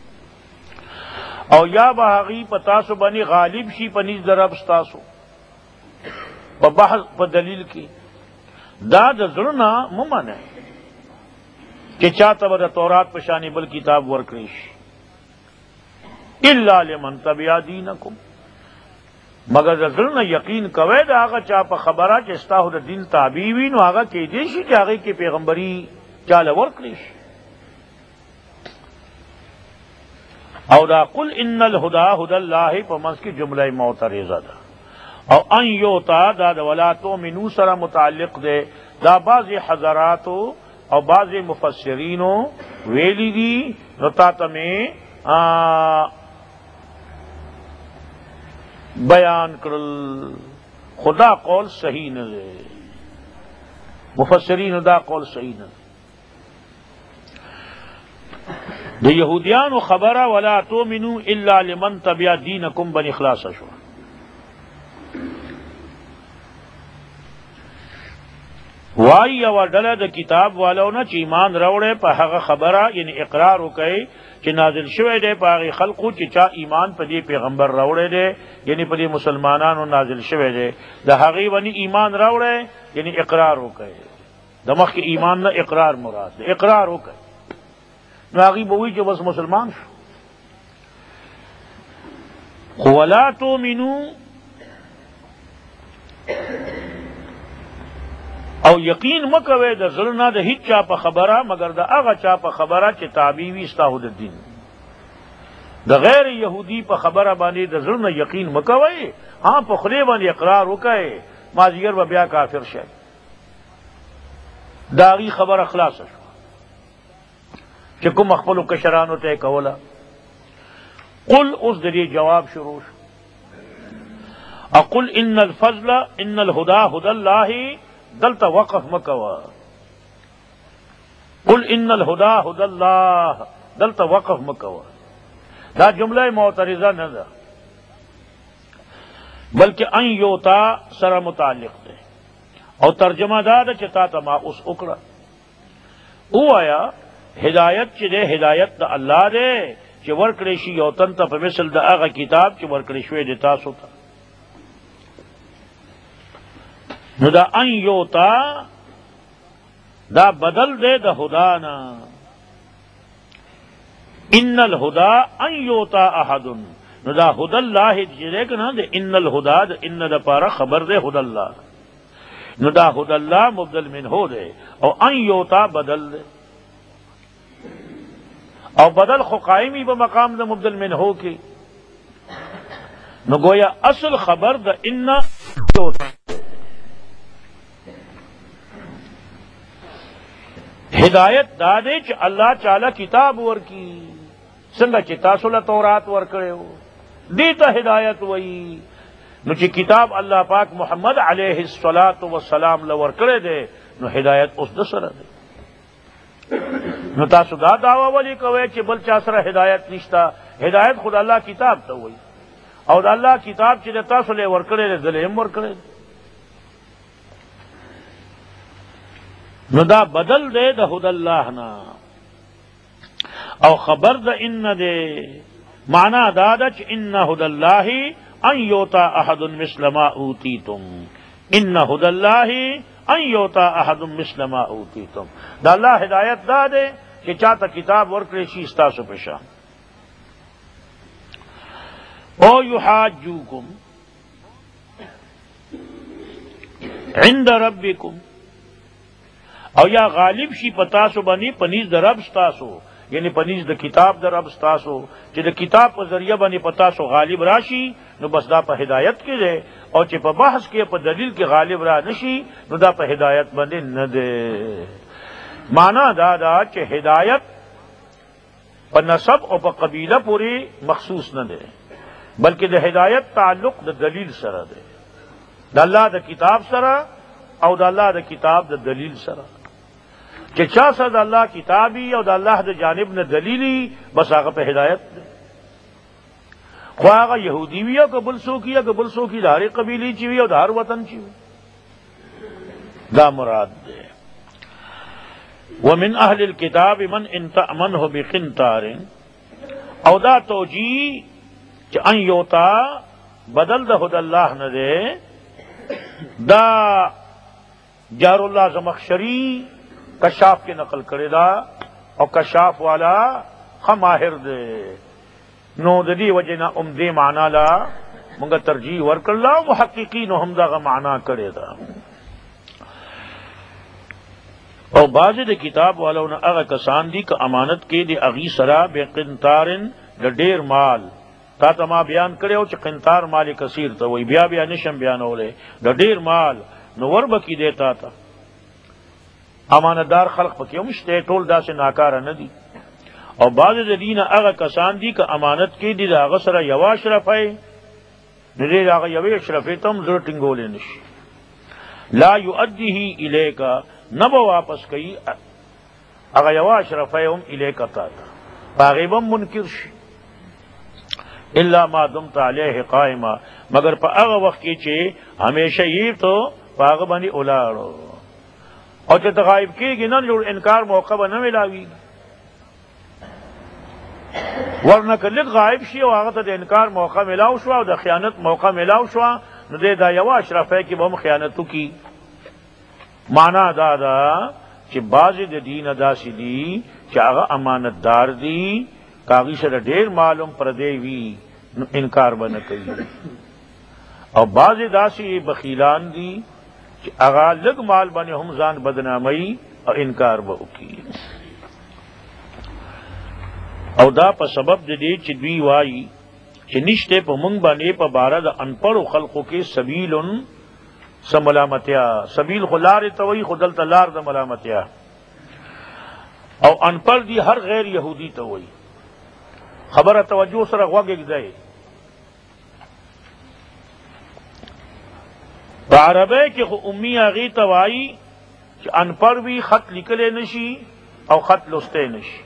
او یا به هغوی په تاسو باندې غالب شي په نزد رب ستاسو په بحث په دلیل کې، دا د زړه نه مه منئ کہ چاہتا با تورات پشانی بل کتاب ورکریش الا لمن تبع دینکم، مگر زړه یقین کوي دا هغه چا په خبره چې استاو د دین تابع وي نو هغه کې دي شي چې هغه کې پیغمبري چاله ورکریش. او دا قل ان الهدى هدى الله په منځ کې جمله معترضه ده، او ان یوتا دا د ولا تؤمنو سره متعلق ده. دا بعض حضراتو او بعض مفسرینو ویلی دی نو تا تمہیں بیان کرل، خدا قول صحیح نہ دے، مفسرین دا قول صحیح نہ دے. دا یہودیان خبر ولا تؤمنوا الا لمن تبع دینکم بن اخلاص شو. وائی یو ڈله د کتاب والو نه چې ایمان راوړی په هغه خبره، یعنی اقرار وکړي چې نازل شوی دی په هغې خلقو چې چا ایمان په دې پیغمبر راوړی دی، یعنی په دې مسلمانانو نازل شوی دی، د هغې باندې ایمان راوړی یعنی اقرار وکړي. د مخکې ایمان نه اقرار مراد دی، اقرار وکړي نو هغې به وایي چې بس مسلمان شو. خو ولا تؤمنو او یقین مکوي د زړه نه د هیڅ چا په خبره مگر د هغه چا په خبره چې تابع وي ستاسو د دین. د غیر یهودي په خبره باندې د زړه نه یقین مکوي، ها په خولې باندې اقرار وکړي مازیګر به بیا کافر شي، د هغې خبره خلاصه شوه چې کوم خپلو کشرانو ته یې کوله. قل اوس د دې جواب شروع شو. اقل ان الفضل ان الهدى هدى الله، دلتا وقف مکوا. قل ان الهدى هدى الله، دلتا وقف مکوا. دا جملہ معترضہ نہ دا بلکہ ان یوتا سره متعلق دے، او ترجمہ دا دا چتا تما اس اکڑا او آیا ہدایت چی دے ہدایت دا اللہ دے چی ورکڑی شی یوتن تا پا مثل دا آغا کتاب چی ورکڑی شوی دے تاسو تا. نو دا ان یوتا دا بدل دے دا ہدانا، ان الہدا ان یوتا احدن، نو دا ہد اللہ جرے کنا دے ان الہدا دا ان دا پارا خبر دے ہد اللہ، نو دا ہد اللہ مبدل من ہو دے او ان یوتا بدل دے، او بدل خو قائمی بمقام دا مبدل من ہو کی. نو گویا اصل خبر دا ان یوتا. ہدایت دا دے چ اللہ چالا کتاب ورکی سنگا چ تاسو له تورات ورکړو دیتا ہدایت وئی. نو چې کتاب اللہ پاک محمد علیہ الصلوۃ والسلام له ورکړې دے نو ہدایت اس د سره دے. نو تاسو دا دعوی ولی کوي چې بل چا سره ہدایت نشتا، ہدایت خود اللہ کتاب ته وئی، او دا اللہ کتاب چې تاسو له ورکړې دے دلیم ورکړې. نو دا بدل دے دا ہد اللہ نا، او خبر دا ان دے معنی دادا چ ان ہد اللہ ان یوتا احد مثل ما اوتیتم، ان ہد اللہ ان یوتا احد مثل ما اوتیتم. دا اللہ ہدایت دا دے کہ چاہتا کتاب ورکڑی شی ستاسو پشا. او یحاجوکم عند ربکم، او یا غالب شی پتاسو بنی پنیز در رب ستاسو، یعنی پنیز د کتاب در رب ستاسو چې د کتاب په ذریعہ باندې پتاسو غالب راشی نو بس دا په ہدایت کې ده، او چې په بحث کې په دلیل کې غالب را نشي نو دا په ہدایت باندې نه ده. معنی دا دا چې ہدایت په نسب او په قبیله پوری مخصوص نه ده، بلکې د ہدایت تعلق د دلیل سره ده، د الله د کتاب سره او د الله د کتاب د دلیل سره. کہ چا سر دا اللہ کتابی او دا اللہ دا جانب نے دلیلی بس آگا پہ ہدایت دے. خواہ یہودی وی او قبل سو کیا قبل سو کی دار قبیلی چیوی اور دار وطن چیوی دا مراد دے. ومن اہل الکتاب من ان تأمنہ بقنطار او دا توجی چ ان یوتا بدل دا خد اللہ نہ دے دا جار اللہ زمخشری کشاف کے نقل کرے دا اور کشاف والا خماہر دے نو ددی وجہ نہ دے معنی لا منگا ترجیح ورکر لا محققین ہم دا معنی کرے دا. اور بعض دے کتاب والوں نے اغا کسان دی کہ امانت کے دی اغی سرا بے قنطارن دا دیر مال تا تما بیان کرے ہو چھ قنطار مال کثیر تا وہی بیا نشم بیان ہو لے دا دیر مال نور بکی دیتا تا امانتدار خلق پکیو مشتے ٹول دا سے ناکارا ندی. اور بعض دین اغا کسان دی کہ امانت کی دی دا اغا سرا یوا اشرف ہے ندیر آغا یوی اشرف ہے تم ذر ٹنگولے نش لا یؤدی ہی الے کا نبا واپس کئی اغا یوا اشرف ہے ہم الے کا تا پاغیبم منکر شی الا ما دمت علیہ قائما مگر پا اغا وقت کی چھے ہمیشہ یہ تو پاغ بانی اولارو اور چھے تغائب کی گی نا جوڑ انکار موقع بنا ملاوی ورنہ کلک غائب شی و آغا تا انکار موقع ملاو شوا و دا خیانت موقع ملاو شوا نو دے دا یوا اشرف ہے کہ بہم خیانتو کی معنی دادا چھے بازی دا دین دا سی دی چھے آغا امانت دار دی کاغی سر دیر معلوم پردیوی انکار بنا کئی اور بعض داسی بخیلان دی کہ اغا لگ مال بنے ہم زان بدنامی اور انکار بہو کی او دا پا سبب دے چھ دوی وائی چھ نشتے پا منگ بنے پا بارد انپڑ خلقوں کے سبیلن سملامتیا سبیل خلار توئی خدل تلار دا ملامتیا او انپڑ دی ہر غیر یہودی توئی خبر توجہ سر غوگ ایک دے عربے کی امی آغی توائی کہ ان پڑھ بھی خط لکلے نشی او خط لستے نشی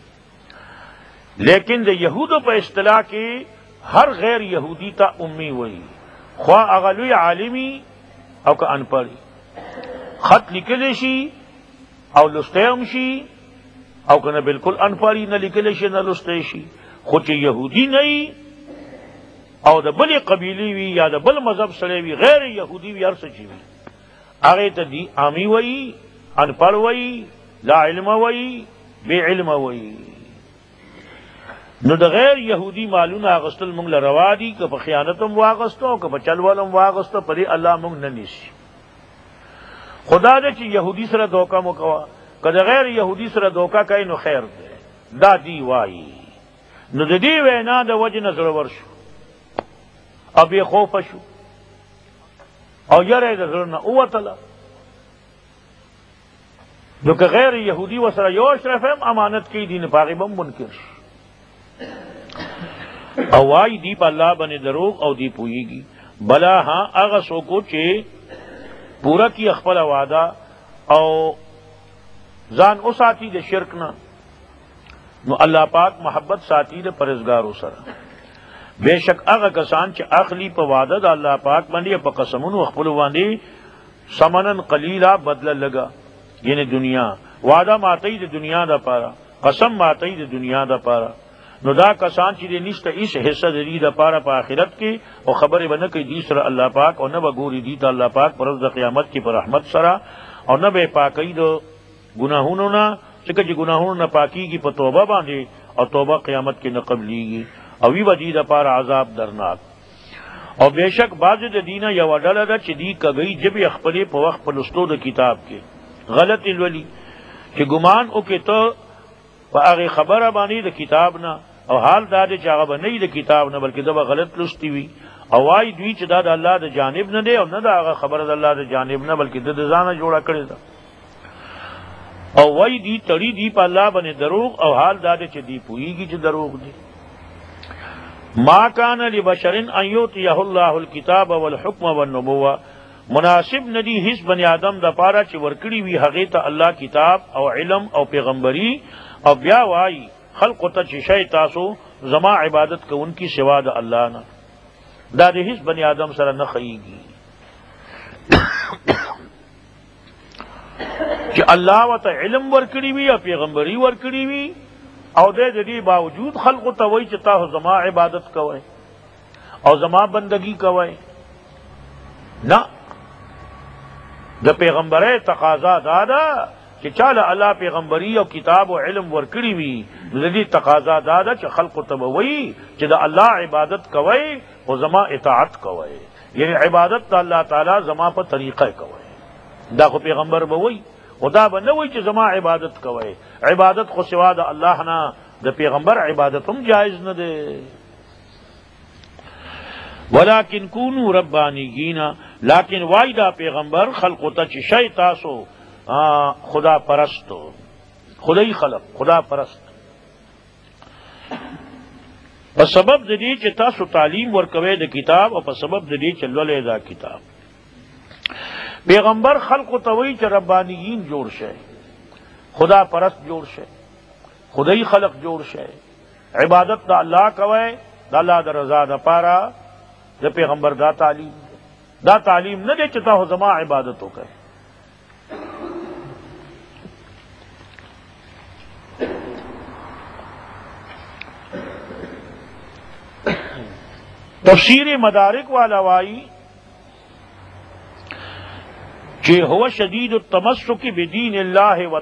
لیکن دے یہودوں پہ اصطلاح کی ہر غیر یہودی تا امی ہوئی خواہ اغلوی عالمی او کا ان پڑھی خط لکلے شی او لستے امشی او کہ نہ بالکل ان پڑھی نہ لکلے شی نہ لستے شی خود یہودی نہیں او دا بل قبیلی وی یا دا بل مذہب سڑے وی غیر یہودی وی عرص چی وی آگے تا دی آمی وی ان پڑھ وی لا علم وی بے علم وی نو دا غیر یہودی معلوم آغستل منگ لروا دی کہ پا خیانتم واغستو کہ پا چلوالم واغستو پری اللہ منگ ننیسی خدا دے چی یہودی سر دوکا مکوا کہ دا غیر یہودی سر دوکا کئی نو خیر دے دا دی وائی نو دا دی وینا دا وجہ نظر ورشو اب یہ خوف شو اور یرے نظرنا اوتلا جو کہ غیر یہودی و سر یو اشرف ہم امانت کی دین پاغیبم منکر اوائی دی پا اللہ بنے دروغ او دی پوئی گی بلا ہاں اغا سوکو چے پورا کی اخپل وعدہ او زان او ساتی دے شرکنا نو اللہ پاک محبت ساتی دے پرزگارو سر بے شک اغا کسان چے اخلی پا وعدہ دا اللہ پاک بندی پا قسمونو اخپلو واندی سمنن قلیلا بدل لگا یعنی دنیا وعدہ ماتی دے دنیا دا پارا قسم ماتی دے دنیا دا پارا نو دا کسان چی دے نشتا اس حصہ دے دا پارا پا آخرت کی او خبر بنکی دیسر اللہ پاک اور نبا گوری دیتا اللہ پاک پر رضا قیامت کی پر رحمت سرا اور نبا پاکی دو گناہونو نا چکہ جی گناہونو نا پاکی کی پا توبہ باندے اور توبہ قیامت کی نقب لیگی اوی وجی دا پارا عذاب درناک اور بے شک باز دینا یا وڈالا دا چی دی کگئی جب اخپلے پا وقت پلستو دا کتاب کے غلط الولی کہ گمان او کے تو پا آغی خبر بانی دا کتاب نا او حال دا دے چاگا با نئی دا کتاب نا بلکہ دا با غلط لستی وی او آئی دوی چی دا دا اللہ دا جانب نا دے او نا دا آغا خبر دا اللہ دا جانب نا بلکہ دا دزانا جوڑا کرے دا او وائی دی تڑی دی پا اللہ بنے دروغ او حال دا دے چی دی پوئی گی چی دروغ دی ما کان لبشر ان یؤتیہ اللہ الکتاب والحکم والنبوہ مناسب ندی حس بنی آدم دا پارا چی ورکڑی وی حقیتا اللہ کتاب او علم او پیغمبری او بیا وائی خلق تا چی شای تاسو زما عبادت کو ان کی سوا د الله نه دا د هیڅ بنی آدم سره نه خیږي چې الله وته علم ورکړي وي او پیغمبري ورکړي وي او د دې باوجود خلق ته وایي چې تاسو زما عبادت کوئ او زما بندگی کوئ نه د پیغمبره تقاضا دا ده چې چاله الله پیغمبري او کتاب او علم ورکړي وي د دې تقاضا دا ده چې خلق ته وایي چې د الله عبادت کوئ او زما اطاعت کوئ یعنی عبادت د الله تعالی زما په طریقه کوئ دا خو پیغمبر به وایي خدا به نه وایي چې زما عبادت کوئ عبادت خو سوا د الله نه د پیغمبر عبادت هم جائز نه ده ولکن کونوا ربانیین لیکن وای دا پیغمبر خلق ته چې شی تاسو خدا پرستو خدای خلق خدا پرست په سبب د دې چې تاسو تعلیم ورکوي د کتاب او په سبب د دې چې لولې دا کتاب پیغمبر خلق ته وایي چې ربانیین جوړ شي خدا پرست جوړ شي خدای خلق جوړ شي عبادت د الله کوي د الله د رضا لپاره د پیغمبر دا تعلیم نه دی چې تاسو زما عبادت وکړئ تفسیر مدارک والا وائی کہ هو شدید التمسک بدین اللہ و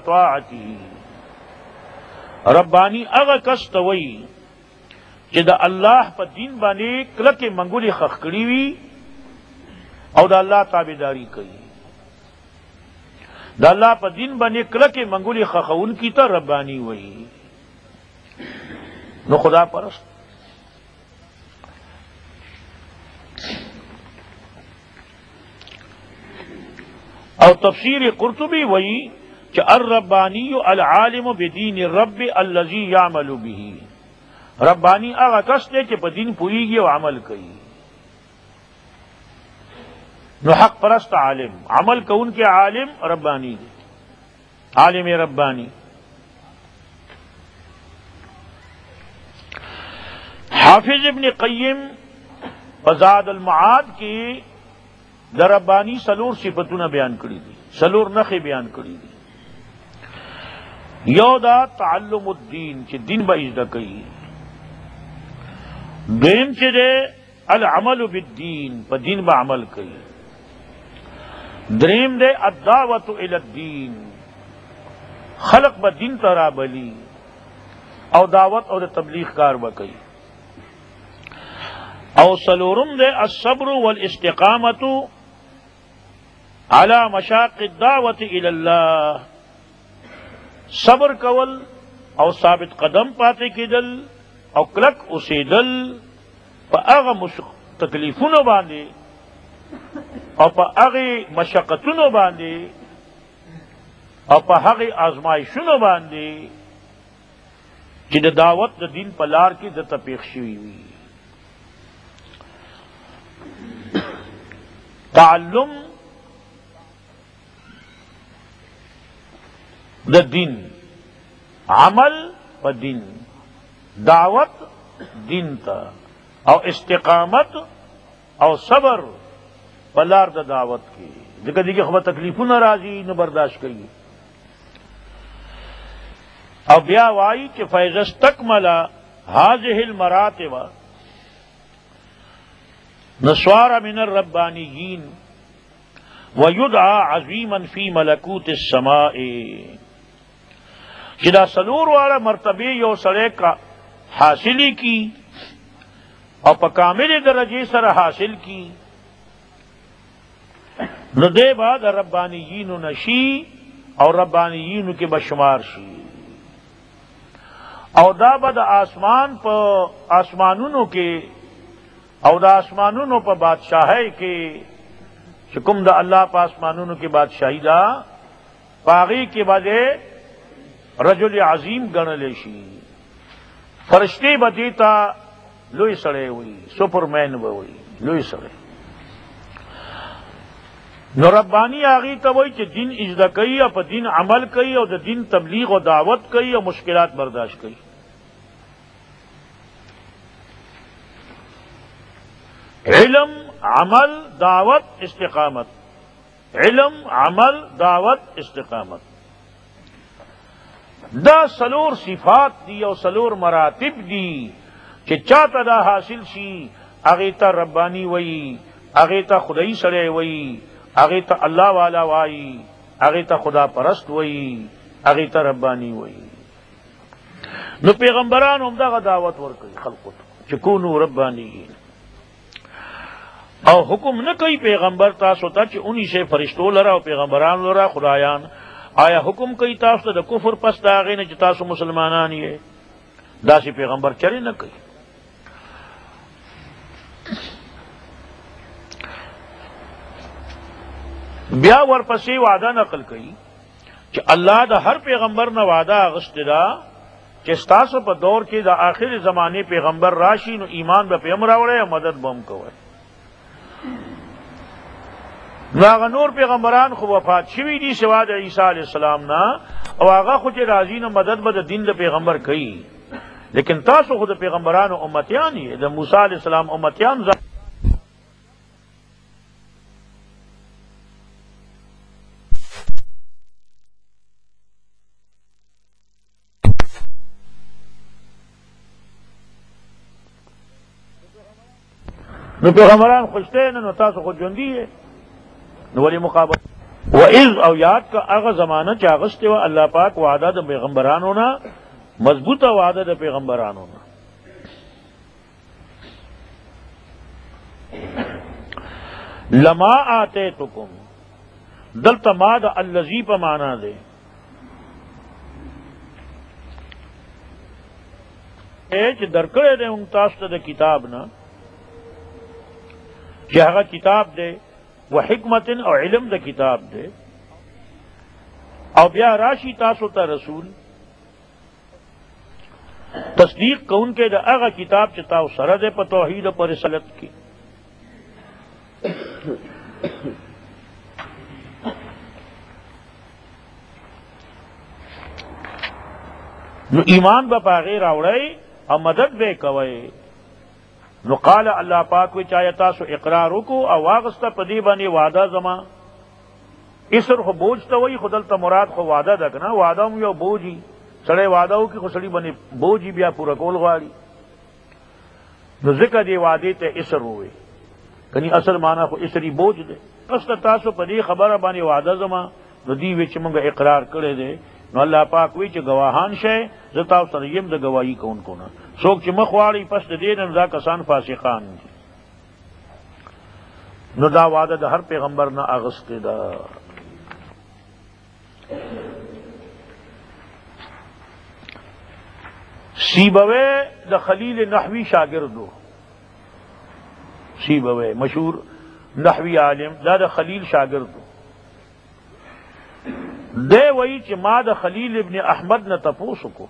طاعته ربانی اغا کس توئی چې د الله په دین باندې کلکه منګولي خخ کړی وي او د الله تابعداري کوي د الله په دین باندې کلکه منګولي خخون کی ته ربانی وایي نو خدا پرست او تفسیر قرطبی وایي کہ الربانی العالم بدین الرب الذي يعمل به ربانی هغه کس دی چې په دین پوهیږي او عمل کوي نو حق پرست عالم عمل کوونکی عالم ربانی دی عالم ربانی حافظ ابن قیم فزاد المعاد کی در ربانی سلور صفتونه بیان کړی دي سلور نخې بیان کړی دي یو دا تعلم الدین چې دین به زده کوي دویم چې ده العمل بالدین په دین به عمل کوي دریم ده الدعوة الى الدین خلق به دین ته رابلی او دعوت او تبلیغ کار به کوي او سلورم ده الصبر والاستقامة على مشاق الدعوة الى الله صبر کول او ثابت قدم پاتے کېدل او کلک اوسېدل په هغه تکلیفونو باندې او په هغه مشقتونو باندې او په هغه آزمایښونو باندې چې د دعوت د دین په لار کې د تپیښ شوي وي تعلم د دین عمل په دین دعوت دین تا او استقامت او صبر پلار د دعوت کی ځکه دغه خو تکلیفونه راځي نو برداشت کوي او بیا وایي چې فیض استکمل هذه المراتب نصار من الربانیین ويدعى عظیما فی ملکوت السماء چې دا سلور والا مرتبه یو سړی کا حاصلی کی او په کامل درجه سره حاصل کی نو دے بعد ربانیین نشی او ربانیین کې بشمار شي او دا بد آسمان په آسمانونو کې او دا آسمانونو په بادشاہی کې چې کوم د الله په آسمانونو کې بادشاہی دا باغی کې باندې رجل عظیم ګڼل شي فرشتے بدیتا لوی سڑے ہوئی سپرمین ہوئی لوی سڑے نو ربانی آگی تا وہی کہ دین اجدا کئی اور دین عمل کئی اور دین تبلیغ و دعوت کئی اور مشکلات برداشت کئی علم عمل دعوت استقامت، علم عمل دعوت استقامت، دا سلور صفات دی او سلور مراتب دی چې چاته دا حاصل شي هغه ته ربانی وایي، هغه ته خدای سره وایي، هغه ته الله والا وایي، هغه ته خدا پرست وایي، هغه ته ربانی وایي. نو پیغمبران هم دغه دعوت ورکړي خلقو ته چې کونو ربانیین، او حکم نه کوي پیغمبر تاسو ته چې اونې شي فرشتو لره او پیغمبران لره خدایان. آیا حکم کوي تاسو ته د کفر پس د هغې نه چې تاسو مسلمانان یې؟ داسې پیغمبر چرې نه کوي. بیا ورپسې وعده نقل کوي چې الله د هر پیغمبر نه وعده اغوستې ده چې ستاسو په دور کې د آخر زمانې پیغمبر راشي نو ایمان به پې هم راوړی او مدد به هم کوئ. نو هغه نور پیغمبران خو وفات شوي دي سوا د عیسی علیه السلام نه، او هغه خو چې راځي نو مدد به د دین د پیغمبر کوي. لیکن تاسو خو د پیغمبرانو امتیان یې، د موسی علیه السلام امتیان. نو پیغمبران خوشتے نه نو تاسو خو ژوندي یې، نو ولې مقابله؟ وَإِذْ او یاد کا هغه زمانہ چې اغوستې وه الله پاک وعده د پیغمبرانو نه، مضبوطه وعده د پیغمبرانو نه. لما آتیتکم دلته ما د الذی په معنا دی، چې درکړی دی موږ تاسو ته د کتاب نه، چې هغه کتاب دی و حکمت او علم د کتاب دی، او بیا راشي تاسو ته رسول تصدیق کوونکی د هغه کتاب چې تاسو سره دی په توحید او په رسالت کې. نو ایمان به په هغې راوړئ او مدد به یې کوئ. نو قال الله پاک وی چاہے تاسو اقرار وکړو او واغسته په دې باندې وعده زما. اسر خو بوج ته وایي، خو دلته مراد خو وعده ده که نه؟ وعده هم یو بوجي، سړی وعده وکړي خو سړي باندې بوجي بیا پوره کول غواړي. نو ځکه دې وعدې ته اسر ووایي، کني اصل معنا خو اسري بوج دی. قصد تاسو په دې خبره باندې وعده زما، نو دې وی چې موږ اقرار کړی دی. نو الله پاک وی چې گواهان شئ، زه تاسو سره یم د گواهی کوونکو نه. څوک چې مخ واړي پس د دې نه دا کسان فاسقان دي. نو دا وعده د هر پیغمبر نه اغوستې ده. سیبوی د خلیل نحوی شاگردو، سیبوی مشهور نحوی عالم دا د خلیل شاگردو. دے وئی چې ما د خلیل ابن احمد نه تپوس کو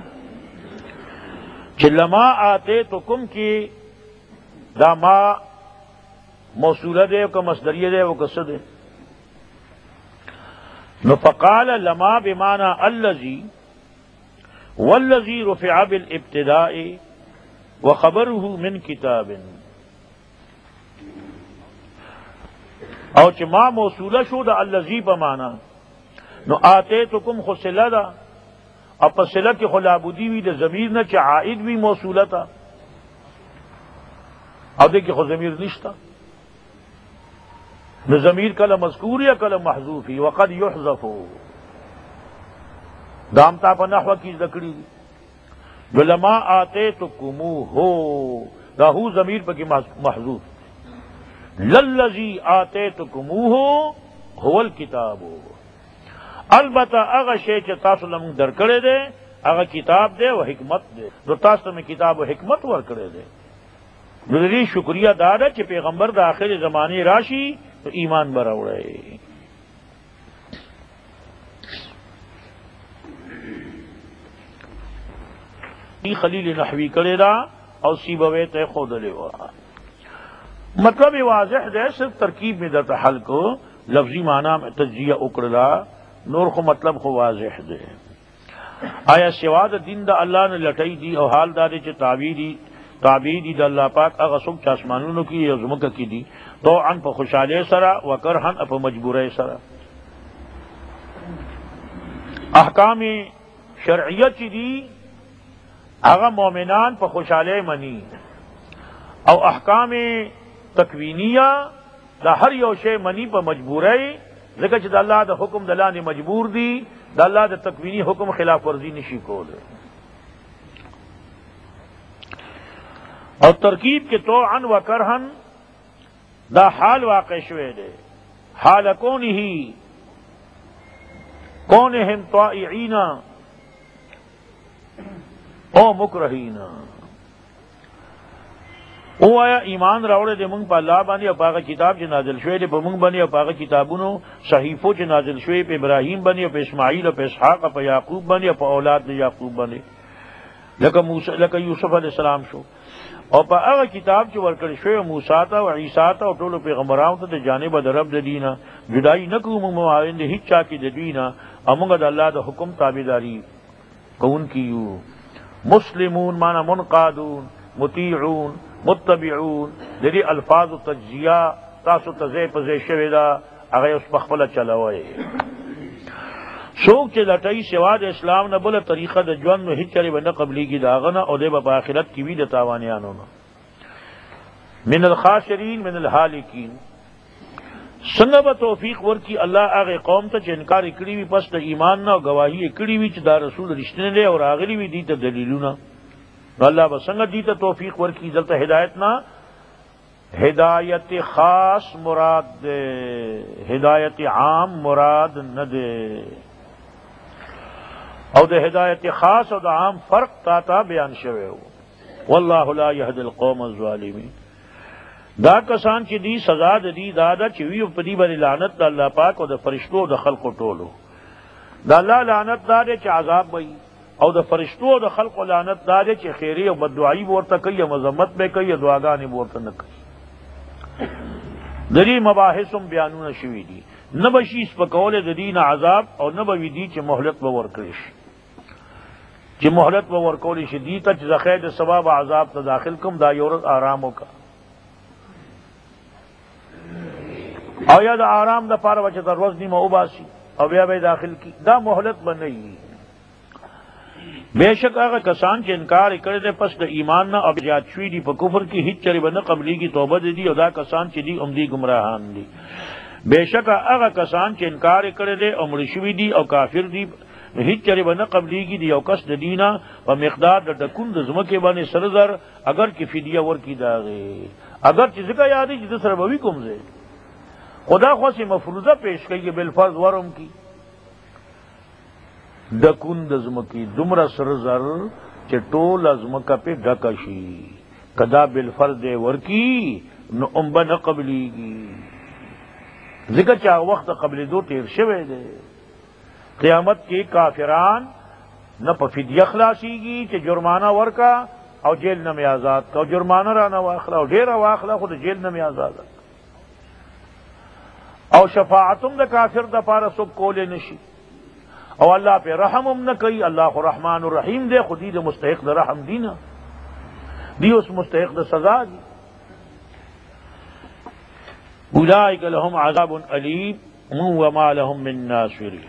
چې لما آتیتکم کی دا ما موصوله ده او مصدریه ده او کس ده. نو فقال لما بمعنى الذي والذي رفع بالابتداء وخبره من کتاب. او چې ما موصوله شو د الذي په معنا، نو آتیتکم خو صله ده، او په صله کې خو لابودي وي د ضمیر نه چې عائد وي موصوله ته، او دې کې خو ضمیر نشته. نو ضمیر کله مذکور یا کله محذوف وي، وقد یحذف. دام تا په نحوه کې ذکر دي. لما آتیتکموه دا هو ضمیر پکې محذوف. للذی آتیتکموه هو الکتاب. البته هغه شی چې تاسو له موږ درکړی دی هغه کتاب دی او حکمت دی. نو تاسو مې کتاب او حکمت ورکړی دی. نو د دې شکریه دا ده چې پیغمبر د آخر زمانې راشي تو ایمان به راوړی. خلیل نحوی کړی دا او سیبوی ته ښودلی وه. مطلب واضح دی، صرف ترکیب میں درته حل کو، لفظی معنی میں تجزیه وکړله، نور خو مطلب خو واضح دی. آیا سوا د دین د الله نه لټی دي او حال دا دی چې تابع دي د الله پاک هغه څوک چې اسمانونو کې یا زمکه کې دي طوعا په خوشاله سره وکرها په مجبورۍ سره. احکام شرعیه چې دي هغه مؤمنان په خوشاله مني، او احکام تکوینیه دا هر یو شی منی په مجبورۍ، ځکه چې د الله د حکم د لاندې مجبور دي، د الله د تکوینی حکم خلاف ورزی نشي کولی. اور ترکیب کے طوعا و کرہن دا حال واقع شوے دے، حال کونہم طائعین او مکرہین. او آیا ایمان راوڑے دے منگ پا اللہ بانی اور پاگا کتاب چی نازل شوے دے پا منگ بانی اور پاگا کتابونو صحیفو چی نازل شوے پا ابراہیم بانی اور پا اسماعیل اور پا اسحاق اور پا یعقوب بانی اور پا اولاد دے یعقوب بانی لکا یوسف علیہ السلام شو، اور پا اغا کتاب چی ورکر شوے موسیٰ تا و عیسیٰ تا و طول پیغمبراؤں تا جانب دا رب دا دینا جدائی نکو منگ موارن دے ہچ چاکی دا دینا امونگا دا اللہ دا حکم تابداری کون کیو. مسلمون مانا منقادون مطیعون متبعون دری الفاظ و تجزیہ تاسو تزے پزے شوے دا اغی اس پخپلا چلاوئے. سوک چے لٹائی سواد اسلام نہ بولا طریقہ دا جوان نو ہچ چلے بنا قبلی کی داغنا اور دے با آخرت کی بھی دا تاوانیانونا من الخاسرین من الحالکین. سنگا با توفیق ورکی اللہ آغی قوم تا چے انکار اکڑی وی پس دا ایمان نا گواہی اکڑی وی چے دا رسول رشتنے دے اور آغلی وی دیتا دلیلونا اللہ با سنگا دیتا توفیق ورکی دلتا ہدایت نا ہدایت خاص مراد دے، ہدایت عام مراد نہ دے. او دا ہدایت خاص او دا عام فرق تا بیان شوے ہو. واللہ لا یہد القوم الظالمین. دا کسان چی دی سزا دی دادا چوی پدی بری لعنت دا اللہ پاک او دا فرشتو او دا خلق ٹولو. دا اللہ لعنت دارے چی عذاب بئی، او دا فرشتو او دا خلق لعنت دارے چی خیری او بددعائی بورتا کئی یا مذمت بے کئی یا دعاگانی بورتا نکئی. دری مباحثم بیانون شوی دی نبشی اس پکول ددین عذاب او نبوی دی چی محلت بور کرش چی محلت بور کولی شدیتا چی زخید سباب عذاب تا داخل کم دا یورت آرامو کا او یا دا آرام دا پارا وچه تا روز نیمہ اوباسی او بیا بے داخل کی دا محلت بنئی. بے شک آگا کسان چی انکار کردے پس دا ایمان نا اب جات شوی دی پا کفر کی ہچ چری بنا قبلی کی توبہ دی او دا کسان چی دی امدی گمراہان دی. بے شک آگا کسان چی انکار کردے او مرشوی دی او کافر دی ہچ چری بنا قبلی کی دی او کس دینا و مقدار دا دکن دا زمکے بانے سرزر اگر کی فدیہ ور کی داغے اگر چی ذکر یادی چی دسر بوی کم زے خدا خواسی مفروضہ پیش کئی بالفرض ورم کی دکن دزمکی دمرا سرزر چٹول ازمکا پہ ڈکشی کدا بالفرض دے ورکی نو امبا نہ قبلی گی ذکر چاہ وقت قبل دو تیر شوے دے. قیامت کے کافران نہ پا فدیہ خلاصی گی چہ جرمانہ ورکا او جیل نہ میں آزاد کا او جرمانہ رانا واخلا او ڈیرہ واخلا خود جیل نہ میں آزاد او شفاعتم دا کافر دا پارا سب کولے نشی او اللہ پہ رحم نہ کئی. اللہ رحمان الرحیم دے خودی دے مستحق دا رحم دینا دی اس مستحق دا سزا دی. اولئک لهم عذاب علیم وما لهم من ناصرین.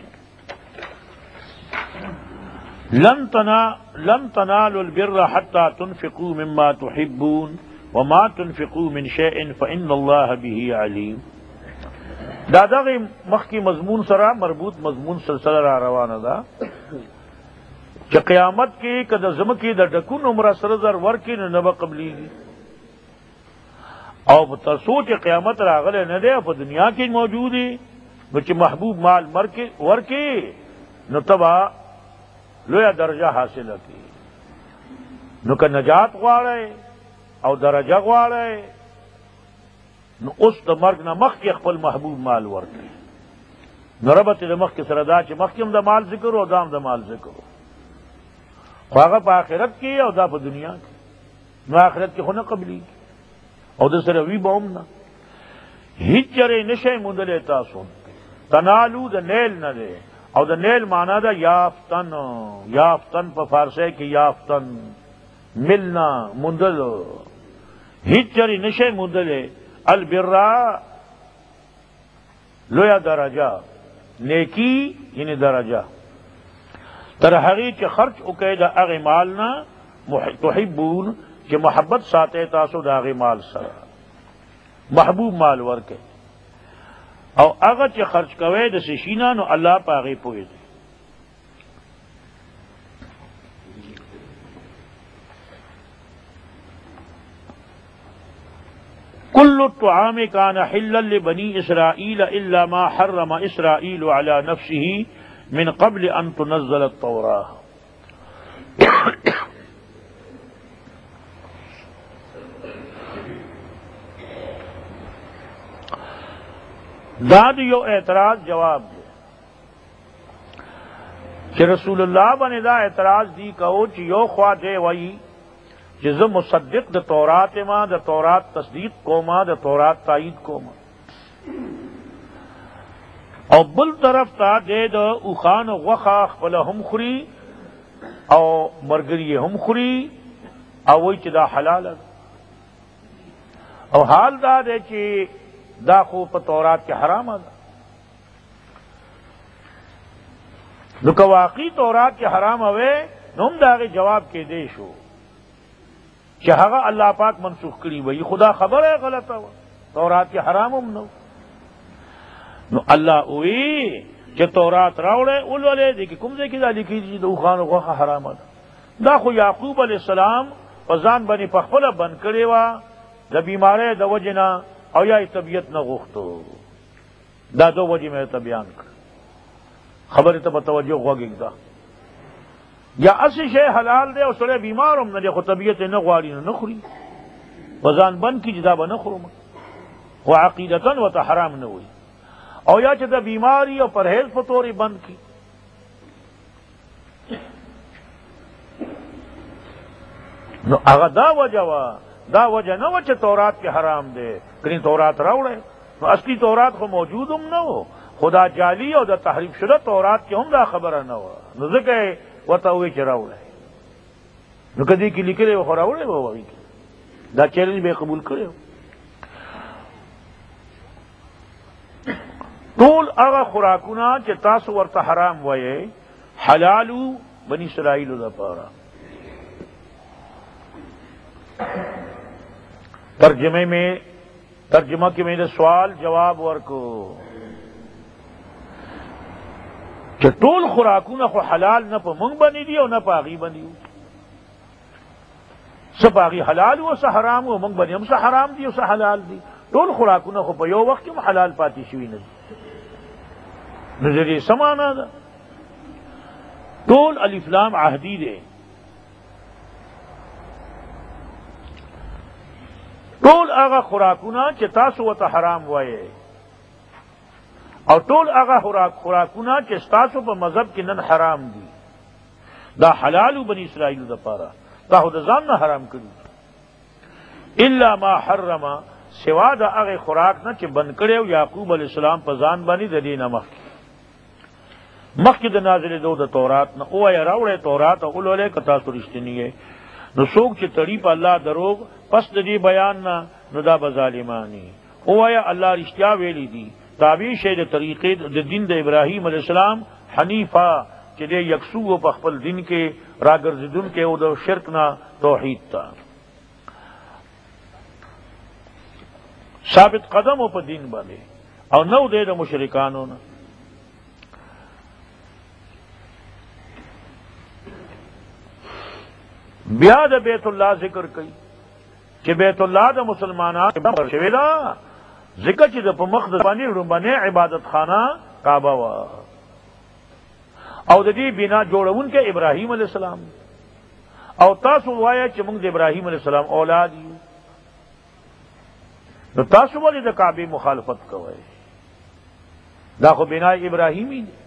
لن تنالوا البر حتى تنفقوا مما تحبون وما تنفقوا من شيء فإن الله به علیم. دادا غی مخ کی مضمون سرا مربوط مضمون سلسلہ را روانہ دا چا قیامت کی کدا زمکی دا ڈکون عمرہ سرزر ورکی نبا قبلی گی او ترسوچ قیامت را غلے ندے او دنیا کی موجودی بچ محبوب مال ورکی نو تبا لویا درجہ حاصل کی نو کا نجات غوارے او درجہ غوارے نو اس دا مرگ نہ مخ کی خپل محبوب مال ورکی نو ربط دا مخ کی سردا چی مخ کیم دا مال ذکر او دام دا مال ذکر خواغا پا آخرت کی او دا پا دنیا کی نو آخرت کی خونا قبلی کی او دا سروی با امنا ہیچ چرے نشے مندلے تاسون تنالو دا نیل نہ دے او دا نیل مانا دا یافتن پا فارسے کی یافتن ملنا مندل هیچ چری نشے مندلے البرا لویا درجہ نیکی یعنی درجہ ترحقی کے خرچ اکید اغ مالنا تحبون کہ محبت ساتے تاسو دا اغ مال سرا محبوب مال ورکے او اغا چے خرچ کوئے دا سشینا نو اللہ پا اغی پوئے دے کل الطعام کان حلا لبنی اسرائیل الا ما حرم اسرائیل علی نفسه من قبل ان تنزل التوراہ داد یو اعتراض جواب دے کہ رسول اللہ بنے دا اعتراض دی کہو چی یو خواہ دے وئی جز مصدق دا تورات ما دا تورات تصدیق کو ما دا تورات تائید کو ما او بل طرف تا دے دا اوخان وخا خپل ہم خری او مرگری ہم خری او وی چی دا حلال او حال دا دے چی دا خو پا تورات کے حرام دا نو کہ واقعی تورات کے حرام ہوئے نم داغی جواب کے دے شو کہ ہاں اللہ پاک منسوخ کری وہی خدا خبر ہے غلط ہوا تورات کے حرام نو اللہ اوئی کہ تورات راوڑے اولولے دیکھیں کم دے کی دا لکھی جی دو خان و حرام دا خو یعقوب علیہ السلام پزان بنی پخپلا بند کرے وا دا بیمارے دا وجنا او یا طبیعت نہ غختو دا دو وجہ میں بیان کر خبر تب توجہ غوگی دا یا اسی شے حلال دے اور سڑے بیمار ہم نہ دیکھو طبیعت نہ غواری نہ نخری وزان بن کی جدا بہ نخرو وہ عقیدتاً و تا حرام نہ ہوئی او یا چدا بیماری اور پرہیز پتوری بند کی نو اگا دا وجہ نہ وچ تورات کے حرام دے کہیں تورات راوڑے نو اصلی تورات کو موجود ہم نہ ہو خدا جعلی اور دا تحریف شدہ تورات کے ہم دا خبر نہ ہوا نو ذکر وتا ہوئے چراوڑے نو کدی کی لکھے وہ راوڑے وہ وہی دا چیلنج بے قبول کرے ہو طول اغا خوراکونا چے تاسو ورطا حرام وئے حلالو بنی اسرائیل دا پارا ترجمہ کے میرے سوال جواب ورکو کہ ټول خوراکونه خو حلال نه په مونږ بنی دی او نه په هغې بنی څه په هغې حلال او څه حرام او مونږ بنی هم څه حرام دي او څه حلال دي ټول خوراکونه خو په یو وخت کې هم حلال پاتې شوي نه دي نو د دې څه معنا ده ټول الف لام عهدي دی ټول هغه خوراکونه چې تاسو ورته حرام وایئ او ټول هغه خوراکونه چې تاسو په مذهب کې نن حرام دي دا حلال بنی اسرائیل د پاره دا خو د ځان نه حرام کړي الا ما حرم سوا د هغه خوراک نه چې بند کړو یعقوب علیہ السلام په ځان باندې د دینه مخکې د نازلې دو د تورات نه او یا راوړې تورات او ولولې کتا سرشتنی نو څوک چې تړي په الله دروغ پس د دې بیان نه نو دا بظالمانی او یا الله رښتیا ویلي دي تابع شے د طریقے د دین د ابراہیم علیہ السلام حنیفہ چې د یکسو په خپل دین کې راګرځیدون کې او د شرک نه توحید تا ثابت قدم او په دین باندې او نو د مشرکانو نه بیا د بیت الله ذکر کوي چې بیت الله د مسلمانانو شوی دا ذکر چې د په مقدس باندې رومبانه عبادت خانه کعبه وا او د دې بنا جوړون کې ابراهیم علیہ السلام او تاسو وایي چې موږ د ابراهیم علیہ السلام اولاد یو نو تاسو ولې د کعبه مخالفت کوئ دا خو بنا ابراهیمی دی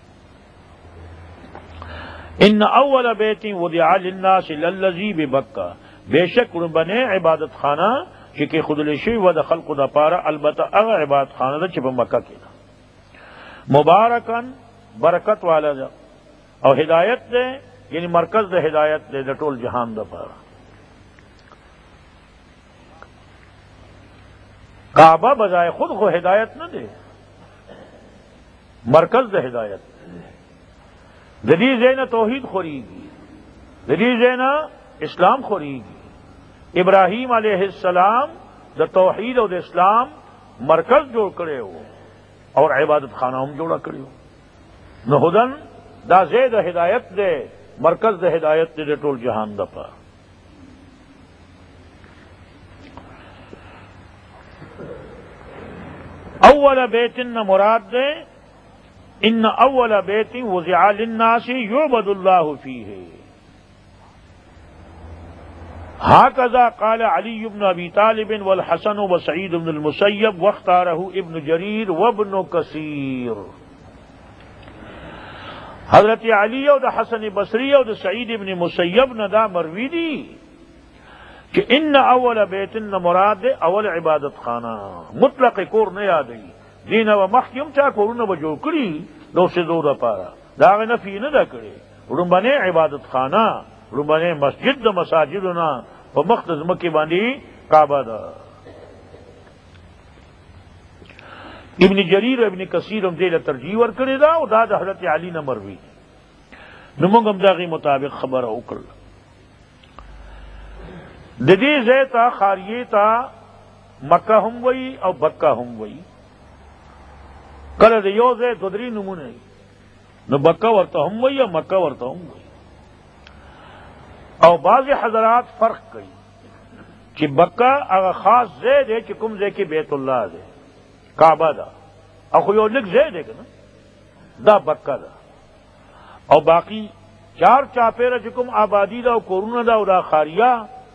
ان اول بیت وضع للناس للذی ببکہ بے شک رومبانه عبادت خانه کہ خود لشی و د خلق دا پارا البتہ اغا عبادت خانہ دا چپ مکہ کی دا مبارکن برکت والا دا او ہدایت دے یعنی مرکز دا ہدایت دے دا ټول جہان دا پارا کعبہ بجائے خود کو ہدایت نہ دے، مرکز دے ہدایت دلی زینا توحید خوریگی، دلی زینا اسلام خوریگی۔ ابراہیم علیہ السلام دا توحید اور دا اسلام مرکز جوڑ کرے ہو اور عبادت خانہ ہم جوڑا کرے ہو نہ ہدن دا زید ہدایت دے، مرکز دے ہدایت دے ٹول جہان دپا۔ اول بیت نہ مراد دے ان اول بیت وضع للناس یعبد اللہ فیہ، ہکذا قال علی بن ابی طالب والحسن وسعید بن المسیب واختارہ ابن جریر وابن کثیر۔ حضرت علی اور دا حسن بصری اور دا سعید ابن مسیب نہ دا مروی دی کہ ان اول بیت نہ مراد دے اول عبادت خانہ، مطلق کور نہ یادئی دین و مخیم چا کورونه به جوړ کړي دو سے دو دا پارا دا غ نفی نه دا کړي رومبنه عبادت خانہ، رومبنه مسجد د مساجدنا په مقدس مکه باندې کعبه دا۔ ابن جریر ابن کثیر هم دې له ترجیح ور کړی دا او دا د حضرت علی نه مروي، نو موږ هم دغه مطابق خبره وکړه۔ د دې ځای ته خاریه ته مکه هم وی او بکه هم وی، کله د یو ځای دو درې نمونه نو بکه ورته هم وی او مکه ورته هم وی، او بعض حضرات فرق کوي چې بکه هغه خاص ځای دی چې کوم ځای کې بیت الله دی، کعبه ده، او خو یو لږ ځای دی که نه دا بکه ده، او باقی چار چاپیره چې کوم آبادی ده او کورونه ده او دا خاریه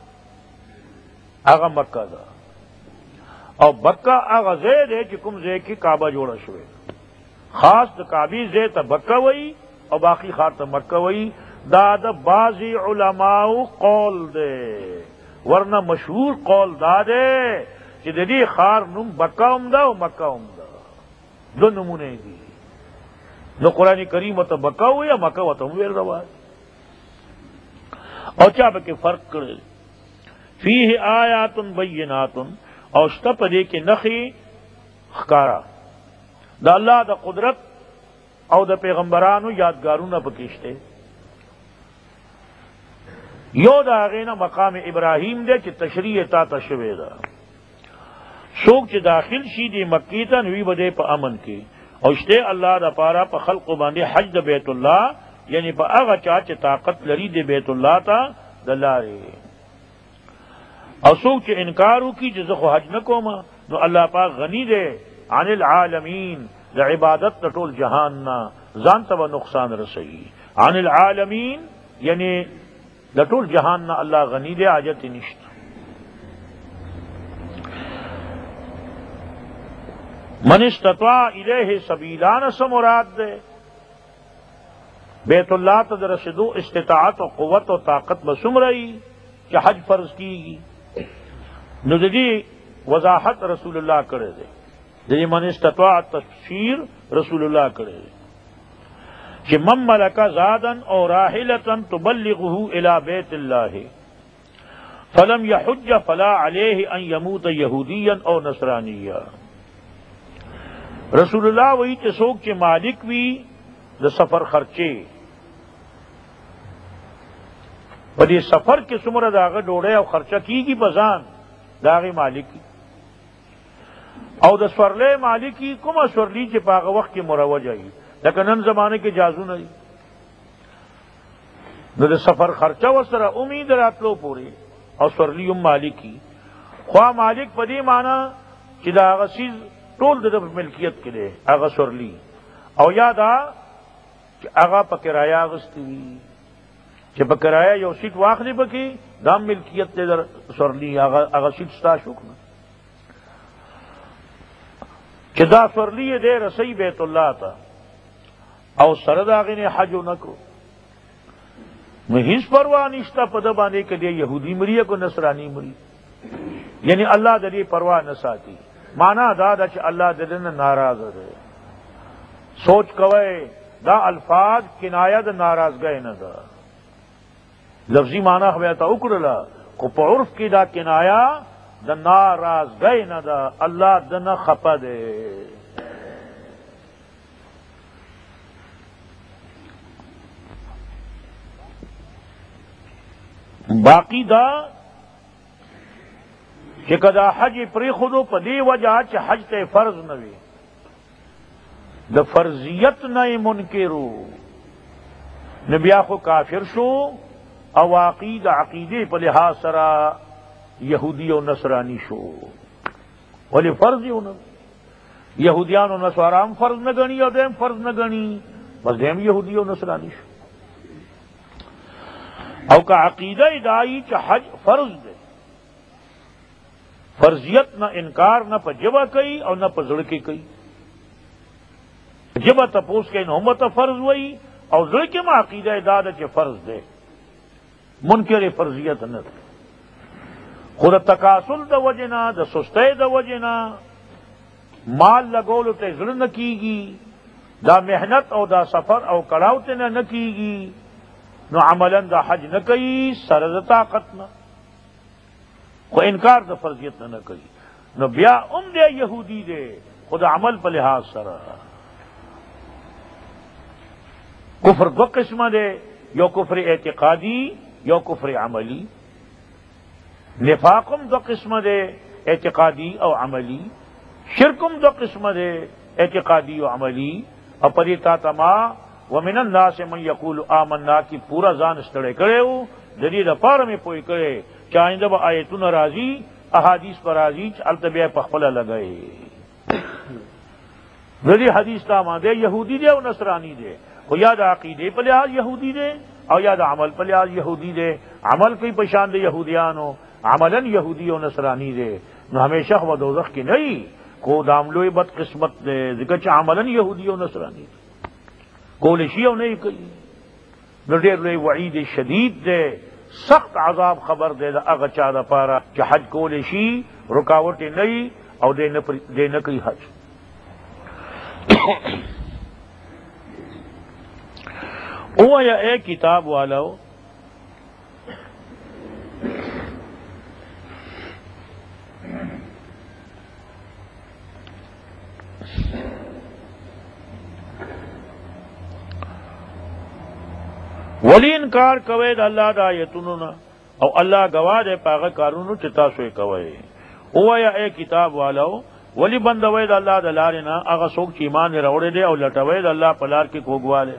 هغه مکه ده، او بکه هغه ځای دی چې کوم ځای کې کعبه جوړه شوې، خاص د کعبې ځای ته بکه وایي او باقی خار ته مکه وایي۔ دا د بعضی علماء قول دے، ورنہ مشہور قول دا دے چې د دې خار نوم بکه هم ده او مکه هم ده، دو نمونه دي، نو قرآن کریم ته بکه وایي او مکه ورته هم ویل روا او چا پکې فرق کړی فیہ آیات بینات او شته په دې کې نخي ښکارا د الله د قدرت او د پیغمبرانو یادګارونه پکې شته۔ یو دا غینا مقام ابراہیم دے چې تشریح تا تشوی دا، سوک چې داخل شي دی مکی ته نوی بده په امن کې، او شته الله دا پارا په خلق باندې حج د بیت الله، یعنی په هغه چا چې طاقت لري دی بیت الله ته دلاره، او سوک چې انکار وکي چې زه خو حج نکوم نو الله پاک غنی دی عن العالمین، د عبادت د ټول جهان نه ځان ته نقصان رسوي، عن العالمین یعنی د ټول جهان نه الله غنی دی، حاجت نشته۔ من استطاع الیہ سبیلا سے مراد دے بیت اللہ ته د رسیدو استطاعت او قوت او طاقت بسم رہی کہ حج فرض کیگی، نو د دې وضاحت رسول الله کړی دی، د دې من استطاع تفسیر رسول الله کړی دی کہ من ملک زادا او راحلة تبلغه الى بیت اللہ فلم یحج فلا علیہ ان یموت یہودیا او نصرانیا۔ رسول اللہ وہی چې څوک چې مالک وی د سفر خرچه په دې سفر کې څومره داغه ډوړې او خرچه کیږي بزان داغه مالکی، او د سورلې مالکی کومه سورلی چې په هغه وخت کې مروج وي، لکه نن زمانه کې جازونه دي، نو د سفر خرچه وسره امید راتلو پوری او سورلی مالکی، خوا مالک په دې معنی چې دا هغه چیز ټول د ملکیت کې دی هغه سورلی، او یادا چې هغه په کرایه اغستی وي چې په کرایه یو سیټ واخلي پکې دا ملکیت دی در سورلی، هغه سیټ ستا شو کنه چې دا سورلی دی رسی بیت الله ته او سره دا غنی حج نکو، نو هیڅ پروا نشته په د باندې کې دی يهودي مری کو نصرانی مری، یعنی الله د دې پروا نه ساتي، معنا دا چې الله د دې نه ناراض دی۔ سوچ کوئ دا الفاظ کنایه د ناراضګۍ نه ده، لفظی معنی خو ته وکړله خو په عرف کې دا کنایه د ناراضګۍ نه ده، الله دنه خفه دی. باقی دا چې کدا حج پرېښودو په دې وجه چې حج ته فرض نه وي، د فرضیت نه یې منکرو، نو بیا خو کافر شو او واقعي د عقیدې په لحاظ سره یهودی او نصرانی شو. ولې فرض یې ونه؟ یهودیان او نصارا هم فرض نه ګڼي او دیم فرض نه ګڼي، بس دیم یهودی او نصرانی شو. او کا عقیدہ دائی چې حج فرض دی، فرضیت نہ انکار نہ په جبه کوي او نہ په زړه کې کوي. جبه تپوس کوي نو هم ته فرض وایي او زړه کې ما عقیده دا ده چې فرض دی، منکر فرضیت نه ده. خو د تکاسل د وجې نه، د سستۍ د وجې نه مال لګولو ته زړه نه کیږي، دا محنت او دا سفر او کړاو ته نه کیږي، نو عملاً دا حج نہ کوي سره د طاقت نه، خو انکار د فرضیت نه کوي، نو بیا هم دی یهودی دی خو د عمل په لحاظ سره. کفر دو قسمه دی، یو کفر اعتقادی یو کفر عملی. نفاقم دو قسمه دی، اعتقادی او عملی. شرکم دو قسمه دی، اعتقادی او عملی. او پدې تا تما ومن الناس من یقول آمنا کی پورا ځان ستړی کړی وو، د دې دپاره مې پوه کړی چې آئنده به آیتونه راځي، احادیث پر راځي چې هلته بیا یې پخپله لګوي. د دې حدیث ته مانده یهودي دی او نصرانی دی، خو یا د عقیدې په لحاظ یهودي دی او یا د عمل په لحاظ یهودي دی. عمل کوي په شان د یهودیانو، عملاً یهودي او نصرانی دی، نو همیشه خو دوزخ کې نه وي. خو د عملوی بد قسمت دی ځکه چې عملاً یهودي او نصرانی دی، کولی شي او نه یې کوي. نو ډېر لوی وعید شدید دی، سخت عذاب خبر دی د هغه چا دپاره چې حج کولی شي، رکاوټ یې نه وي او دی نه کوي حج. اویا اے کتاب والو، ولی انکار کوئ د الله د آیتونو نه او الله گواه دی په هغه کارونو چې تاسو یې کوئ. اویا اے کتاب والو، ولی بندوئ د الله د لارې نه هغه څوک چې ایمان یې راوړی دی او لټوئ د الله په لار کې کوږوالی.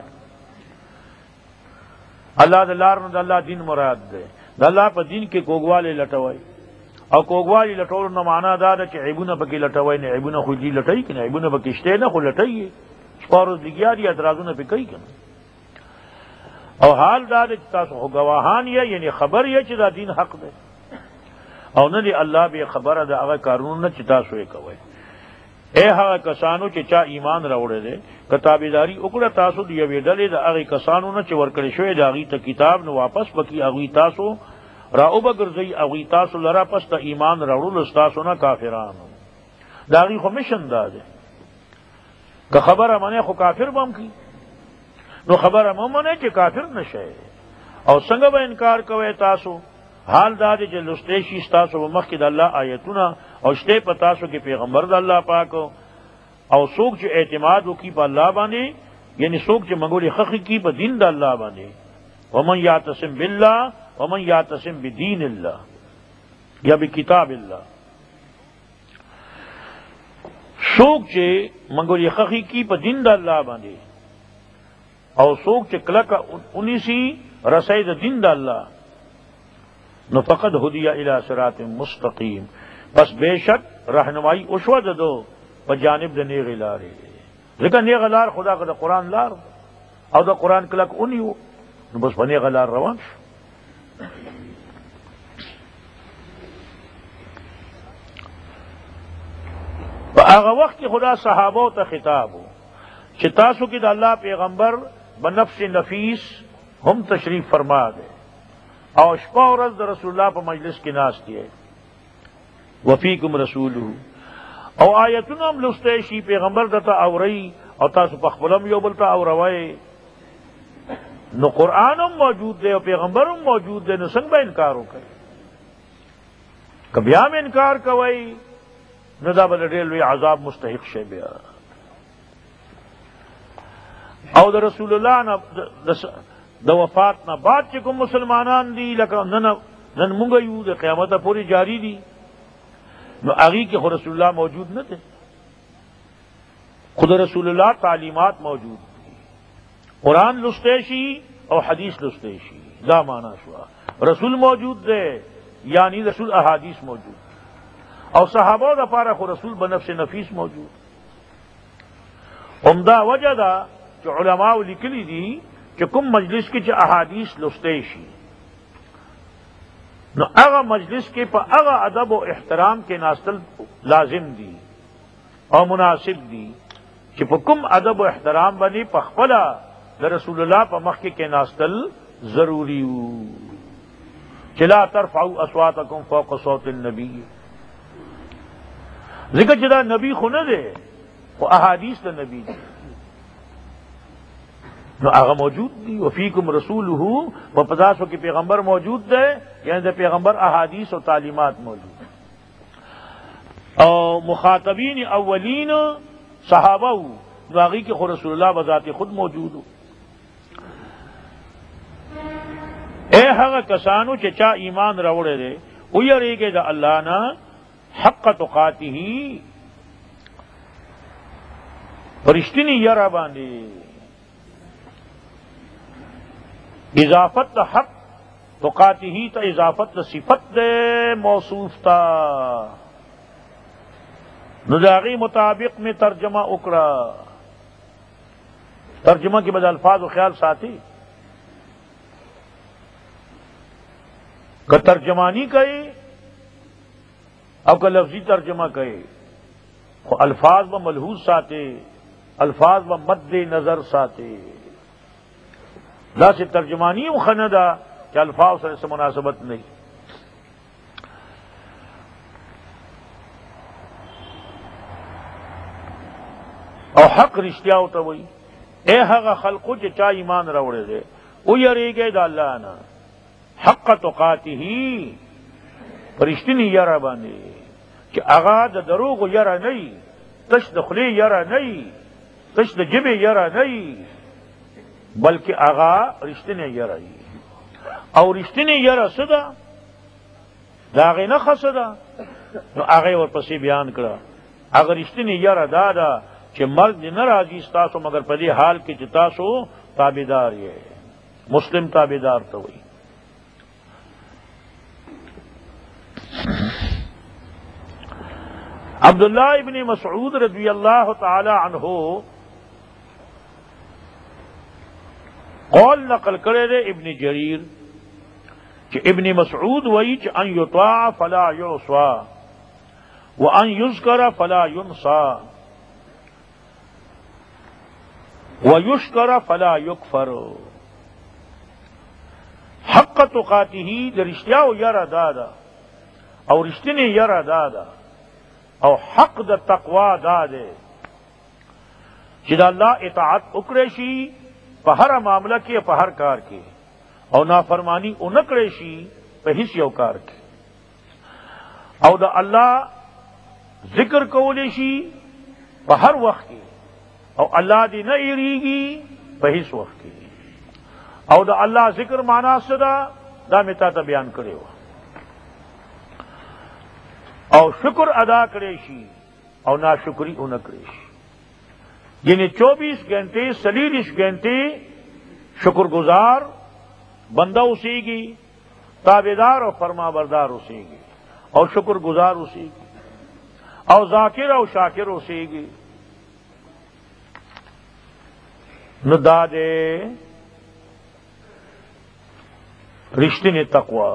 الله د لار نه د الله دین مراد دی، د الله په دین کې کوږوالی لټوئ. او کوږوالی لټولو نه معنا دا ده چې عیبونه پکې لټوئ نه. عیبونه خو دې لټوي که نه، عیبونه پکې شته نه خو لټوي یې، شپه ورځ لګیا دي اعتراضونه پې کوي که نه. او حال دا دی چې تاسو خو ګواهان یې، یعنی خبر یې چې دا دین حق دی، او نه دی الله بې خبره د هغه کارونو نه چې تاسو یې کوئ. اے هغه کسانو چې چا ایمان راوړی دی، که تابعداري وکړه تاسو د یوې ډلې د هغې کسانو نه چې ورکړی شوی د هغوی ته کتاب، نو واپس بکي هغوی تاسو را وبګرځئ هغوی تاسو لره پس د ایمان راوړلو ستاسو نه کافرانو. د هغوی خو مشن دا دی، که خبره منې خو کافر به هم کړي، نو خبره مه منئ چې کافر نشئ. او څنګه به انکار کوئ تاسو؟ حال دا دی چې لوستی شي ستاسو په مخ کې د الله آیتونه او شته په تاسو کې پیغمبر د الله پاک، او څوک چې اعتماد وکړي په الله باندې، یعنی څوک چې منګولې خښې کړي په دین د الله باندې. ومن یعتصم بالله ومن یعتصم بدین الله یا بکتاب الله، څوک چې منګولې خښې کړي په دین د الله باندې او څوک چې کلکه اونیسي رسۍ د دین د الله، نو فقد هدی الی صراط مستقیم، بس بے شک رہنمائی اوشوه د دو په جانب د نیغې لارې. ځکه نیغه لار خدا که د قرآن لار او د قرآن کلک اونیو، نو بس په نیغه لار روان شو. په هغه وخت کې خدا صحابو ته خطاب و چې تاسو کې د الله پیغمبر بنفس نفیس هم تشریف فرما دے او شپه ورځ د رسول الله په مجلس کې ناست دی، وفیکم رسوله، او آیتونه هم لوستی شي، پیغمبر درته اورئ او تاسو په خپل هم یو بل ته اوروئ. نو قرآن هم موجود دی او پیغمبر هم موجود دی، نو څنګه به انکار وکړئ؟ کبیا میں انکار کوئی ندا بل ریلوے عذاب مستحق شے بیا او دا رسول اللہ دا وفات نہ بعد چکم مسلمانان دی لکا نن منگا یو دا قیامت پوری جاری دی نو اگی کے خود رسول اللہ موجود نہ تھے خود رسول اللہ تعلیمات موجود تھی قرآن لستیشی اور حدیث لستیشی دا مانا شوا رسول موجود تھے یعنی رسول احادیث موجود اور صحابہ دا پارا خود رسول بنفس نفیس موجود عمدہ وجہ دا کہ علماء لکلی دی کہ کم مجلس کی احادیث لستیشی نو اغا مجلس کے پا اغا ادب و احترام کے ناستل لازم دی اور مناسب دی کہ پا کم ادب و احترام بنی پا خپلا دا رسول اللہ پا مخی کے ناستل ضروری ہو چلا ترفعوا اصواتکم فوق صوت النبی ذکر جدا نبی خو نہ دے وہ احادیث دا نبی دی نو آغا موجود دی وفیکم رسول ہوں وہ 50 کی پیغمبر موجود ہے یعنی دا پیغمبر احادیث و تعلیمات موجود ہے اور مخاطبین اولین صحابہ نو آغی کے خود رسول اللہ بذات خود موجود ہو اے حق کسانو چچا ایمان روڑے دے اویرے گے دا اللہ نا حق تقاتی ہی فرشتنی یرا باندے اضافت حق تقاتی ہی تا اضافت صفت دے موصوف تا نداغی مطابق میں ترجمہ اکڑا ترجمہ کے بعد الفاظ و خیال ساتھی کا ترجمانی کہے او کا لفظی ترجمہ کہے الفاظ و ملحوظ ساتے الفاظ و مد نظر ساتے لا سے ترجمانی و خندا کہ الفاظ سے مناسبت نہیں اور حق رشتیا ہوتا وہی اے حق خلقو چا ایمان روڑے دے او یری گئے دا اللہ نا حق تقاتی ہی فرشتنی یرا باندے کہ اغا دا دروغ یرا نہیں تش دخلی یرا نہیں تش د جبے یرا نہیں بلکہ اغا رشتنی یرا اور رشتنی یرا صدا داغی نہ خصدا نو آغی اور پسی بیان کرا اگر رشتنی یرا دادا کہ مرد نہ راضی ستاسو مگر پدی حال کی جتاسو تابیدار یہ مسلم تابیدار تو ہوئی عبداللہ ابن مسعود رضی اللہ تعالی عنہ قول نقل کرے دے ابن جریر کہ ابن مسعود وئی کہ ان یطاع فلا یعصى وان یذکر فلا ینسى ویشکر فلا یکفر حق تقاته د رشتیاو یرا دادا او رشتنی یرا دادا او حق د تقوا دادے چې دا اللہ اطاعت اکریشی پہ ہر معاملہ کے پہ ہر کار کے او نافرمانی انکریشی پہ حص یو کار کے او دا اللہ ذکر کولیشی پہ ہر وقت کے او اللہ دی نہ ایریگی پہ حص وقت کے او دا اللہ ذکر مانا صدا دا متا تا بیان کرے ہوا او شکر ادا کریشی او ناشکری انکریشی یعنی 24 گھنٹے 40 گھنٹے شکر گزار بندہ اسی گی تابیدار اور فرما بردار اسی گی اور شکر گزار اسی گی اور ذاکر اور شاکر اسی گی ندادے رشتے نے تقوا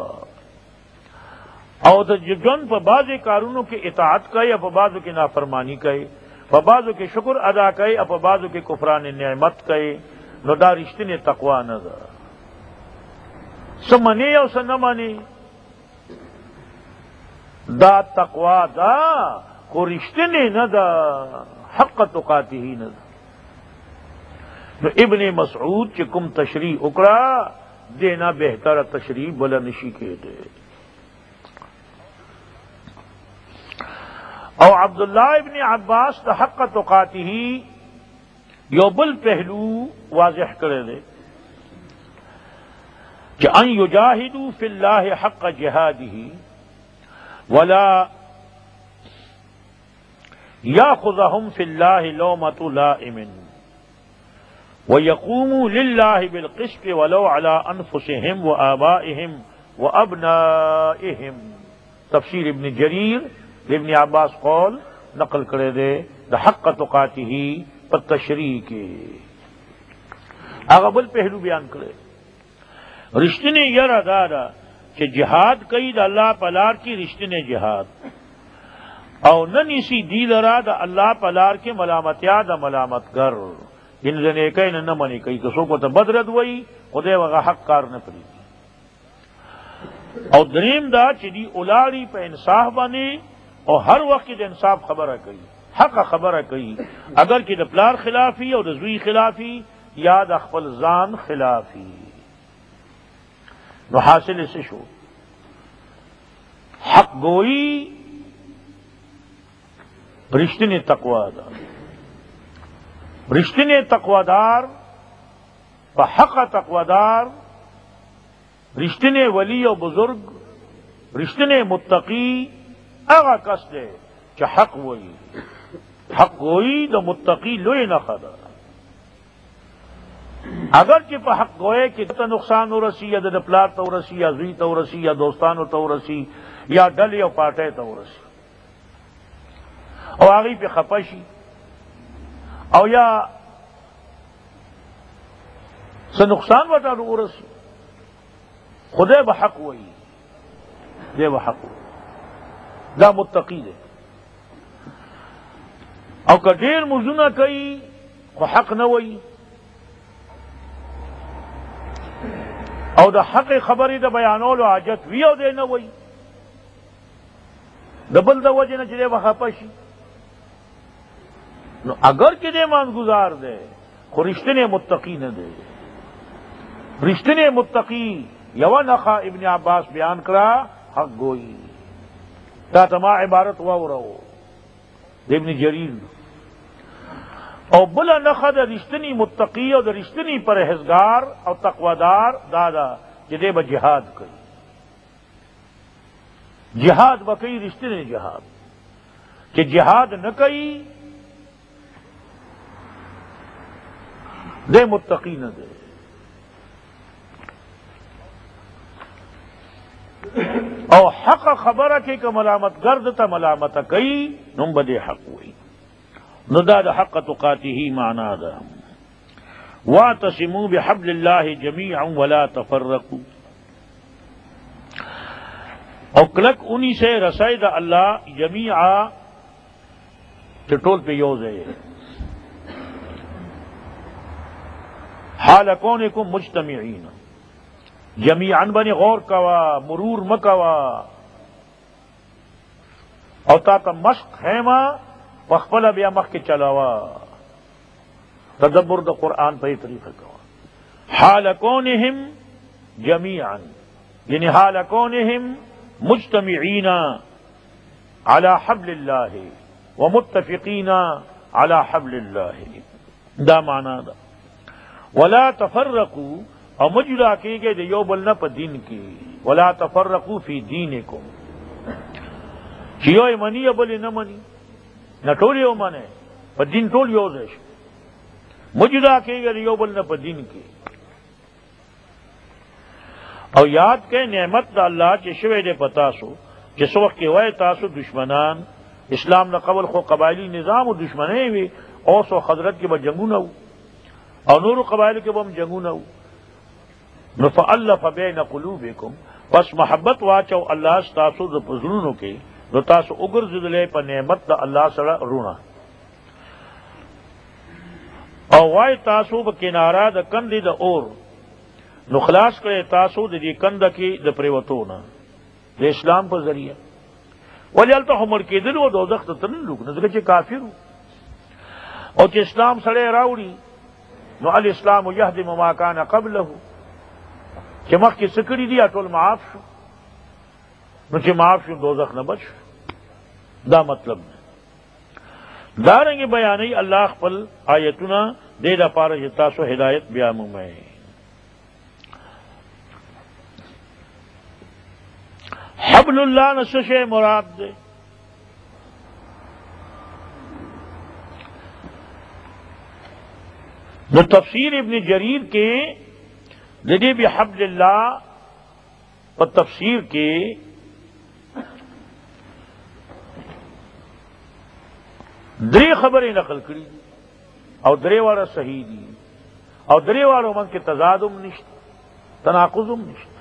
اور جن پر بعض کارونوں کے اطاعت کا یا بعضوں کی نافرمانی کا بعضوں کے شکر ادا کئے اپ بعضوں کے کفران نعمت کئے ندا رشتے نے تقوا نہ دا سمنے یا اسے نہ مانے دا تقوا دا کو رشتے نے نہ دا حق تقاتی ہی نہ دا ابن مسعود چکم تشریح اکڑا دینا بہتر تشریح بلنشی کے دے او عبداللہ ابن عباس دا حق تقاته یو بل پہلو واضح کرے دے کہ ان یجاہدوا فی اللہ حق جہادہ ولا یاخذہم فی اللہ لومۃ لائم ویقوموا للہ بالقسط ولو علی انفسہم وآبائہم وابنائہم. تفسیر ابن جریر ابن عباس قول نقل کرے دے دا حق تقاته پر تشریح کے اغبل پہلو بیان کرے رشتے نے یہ دادا کہ جہاد کئی دا اللہ پلار کی رشتے نے جہاد او نن اسی دی لرا دا اللہ پلار کے ملامتیا دا ملامت گر جن دنے کئی نہ منی کئی کسو کو تا بدرد وئی خدے وغا حق کار نہ پری او دریم دا چی دی اولاری پہ انصاف بنے اور ہر وقت دا انصاف خبرہ کئی حق خبرہ کئی اگر کہ دا پلار خلافی اور دا زوی خلافی یا دا خپل زان خلافی نو حاصل سے شو حق گوئی رشتے تقوی دار رشتے تقوی دار حق تقوی دار رشتے ولی و بزرگ رشتے متقی اغا کس دے کہ حق وئی حق گوئی دا متقی لوئی نہ خدا اگر کہ پہ حق گوئے کہ نقصان ہو رسی یا دپلار تو رسی یا زوی تو رسی یا دوستانو تو رسی یا ڈل یا پاٹے تو رسی اور آگئی پہ خپشی او یا سے نقصان وٹا رو رسی خدے بحق وئی دے بحق وئی دا متقی دے او کہ دیر مزنہ کئی خو حق نہ وئی او دا حق خبری دا بیانولو حاجت وی او دے نہ وئی دبل دا وجہ نہ چلے بخپشی نو اگر کہ دے مان گزار دے خو رشتے نے متقی نہ دے رشتے نے متقی یو نخا ابن عباس بیان کرا حق گوئی تا تما عبارت واو رہو ابن جریر او بلا نخا دا رشتنی متقی او دا رشتنی پرہیزگار او تقوادار دادا جدے با جہاد کئی جہاد با کئی رشتنی جہاد کہ جہاد نہ کئی دے متقی نہ دے او حق خبر کے کہ ملامت گرد تا ملامت کئی نم بدے حق ہوئی نداد حق تقاته معنی دا واعتصموا بحبل اللہ جمیعا ولا تفرقوا او کلک انہی سے رسائی دا اللہ جمیعا ٹٹول پہ یوز ہے حال کونکم مجتمعین جمیعا بنی غور کوا مرور مکوا او تا مشق خیمہ وخپل بیا مخ کے چلاوا تدبر دا قرآن پہ طریقہ کوا حال کونہم جمیعا یعنی حال کونہم مجتمعین علی حبل اللہ ومتفقین علی حبل اللہ دا معنی دا ولا تفرقوا اور مجلا کی گئے دیو بلنا پا دین کی ولا تفرقوا فی دینکم چیو منی بلی نہ منی نہ ٹولی ہو مانے پا دین ٹول یوزش مجلا کی گئے دیو بلنا پا دین کی اور یاد کے نعمت دا اللہ چشوے دے پتاسو جس وقت کے وے تاسو دشمنان اسلام نہ قبل خو قبائلی نظام و دشمنے ہوئے اوس و خضرت کے با جنگو نہ ہو اور نور قبائل کے بم جنگو نہ ہو فالف بین قلوبکم بس محبت واچو اللہ ستاسو دا پزرونو کے نو تاسو اگر زدلے پا نعمت دا اللہ سڑا رونا اور وائی تاسو با کنارا دا کندی دا اور نو خلاص کرے تاسو دا دی کند کی دا پریوتونا دا اسلام پر ذریعہ ولی علتا حمر کے دل و دوزخ تا تنن لوگ نظر چے کافر ہو اور چے اسلام سڑے راوڑی نو الاسلام یہدم ما کان قبلہ چمخ کی سکڑی دیا ٹول معاف شو نو چے معاف شو دوزخ نہ بچ دا مطلب دارنگی بیانی اللہ خپل آیتنا دے دا پارا جتاسو ہدایت بیامو میں حبل اللہ نسش مراد دے جو تفسیر ابن جریر کے جدی بھی حبل اللہ اور تفسیر کے درې خبریں نقل کړي او درې واړه صحیح دي او درې واړو من کې تضاد هم نشته تناقض هم نشته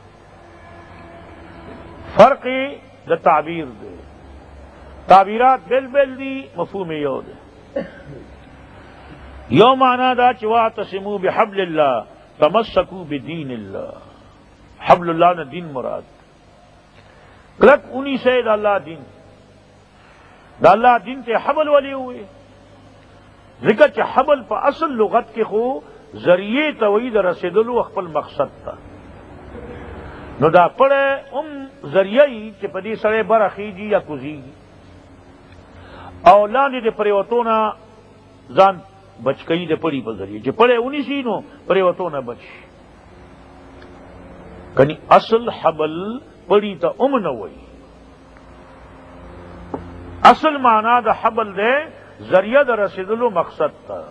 فرق د تعبیر دی تعبیرات بل بل دي مفهوم یو دی یو معنا دا چې واعتصموا بحبل الله تمسکوا بدین الله حبل اللہ نے دین مراد کلک انہی سے دا اللہ دین دا اللہ دین تے حبل والے ہوئے ذکر چ حبل پا اصل لغت کے خو ذریعے توحید رسیدلو خپل مقصد تا نو دا پڑے ذریعی چ پدی سڑے برخیجی یا کزیگی او لاندې د پریوتونا ځان بچ کئی د پڑی په ذریعے چې پڑے انہی سی نو پریوتونا بچ کنی اصل حبل پڑی تا نہ وئی اصل معنی دا حبل دے ذریعہ دا رسیدلو مقصد تا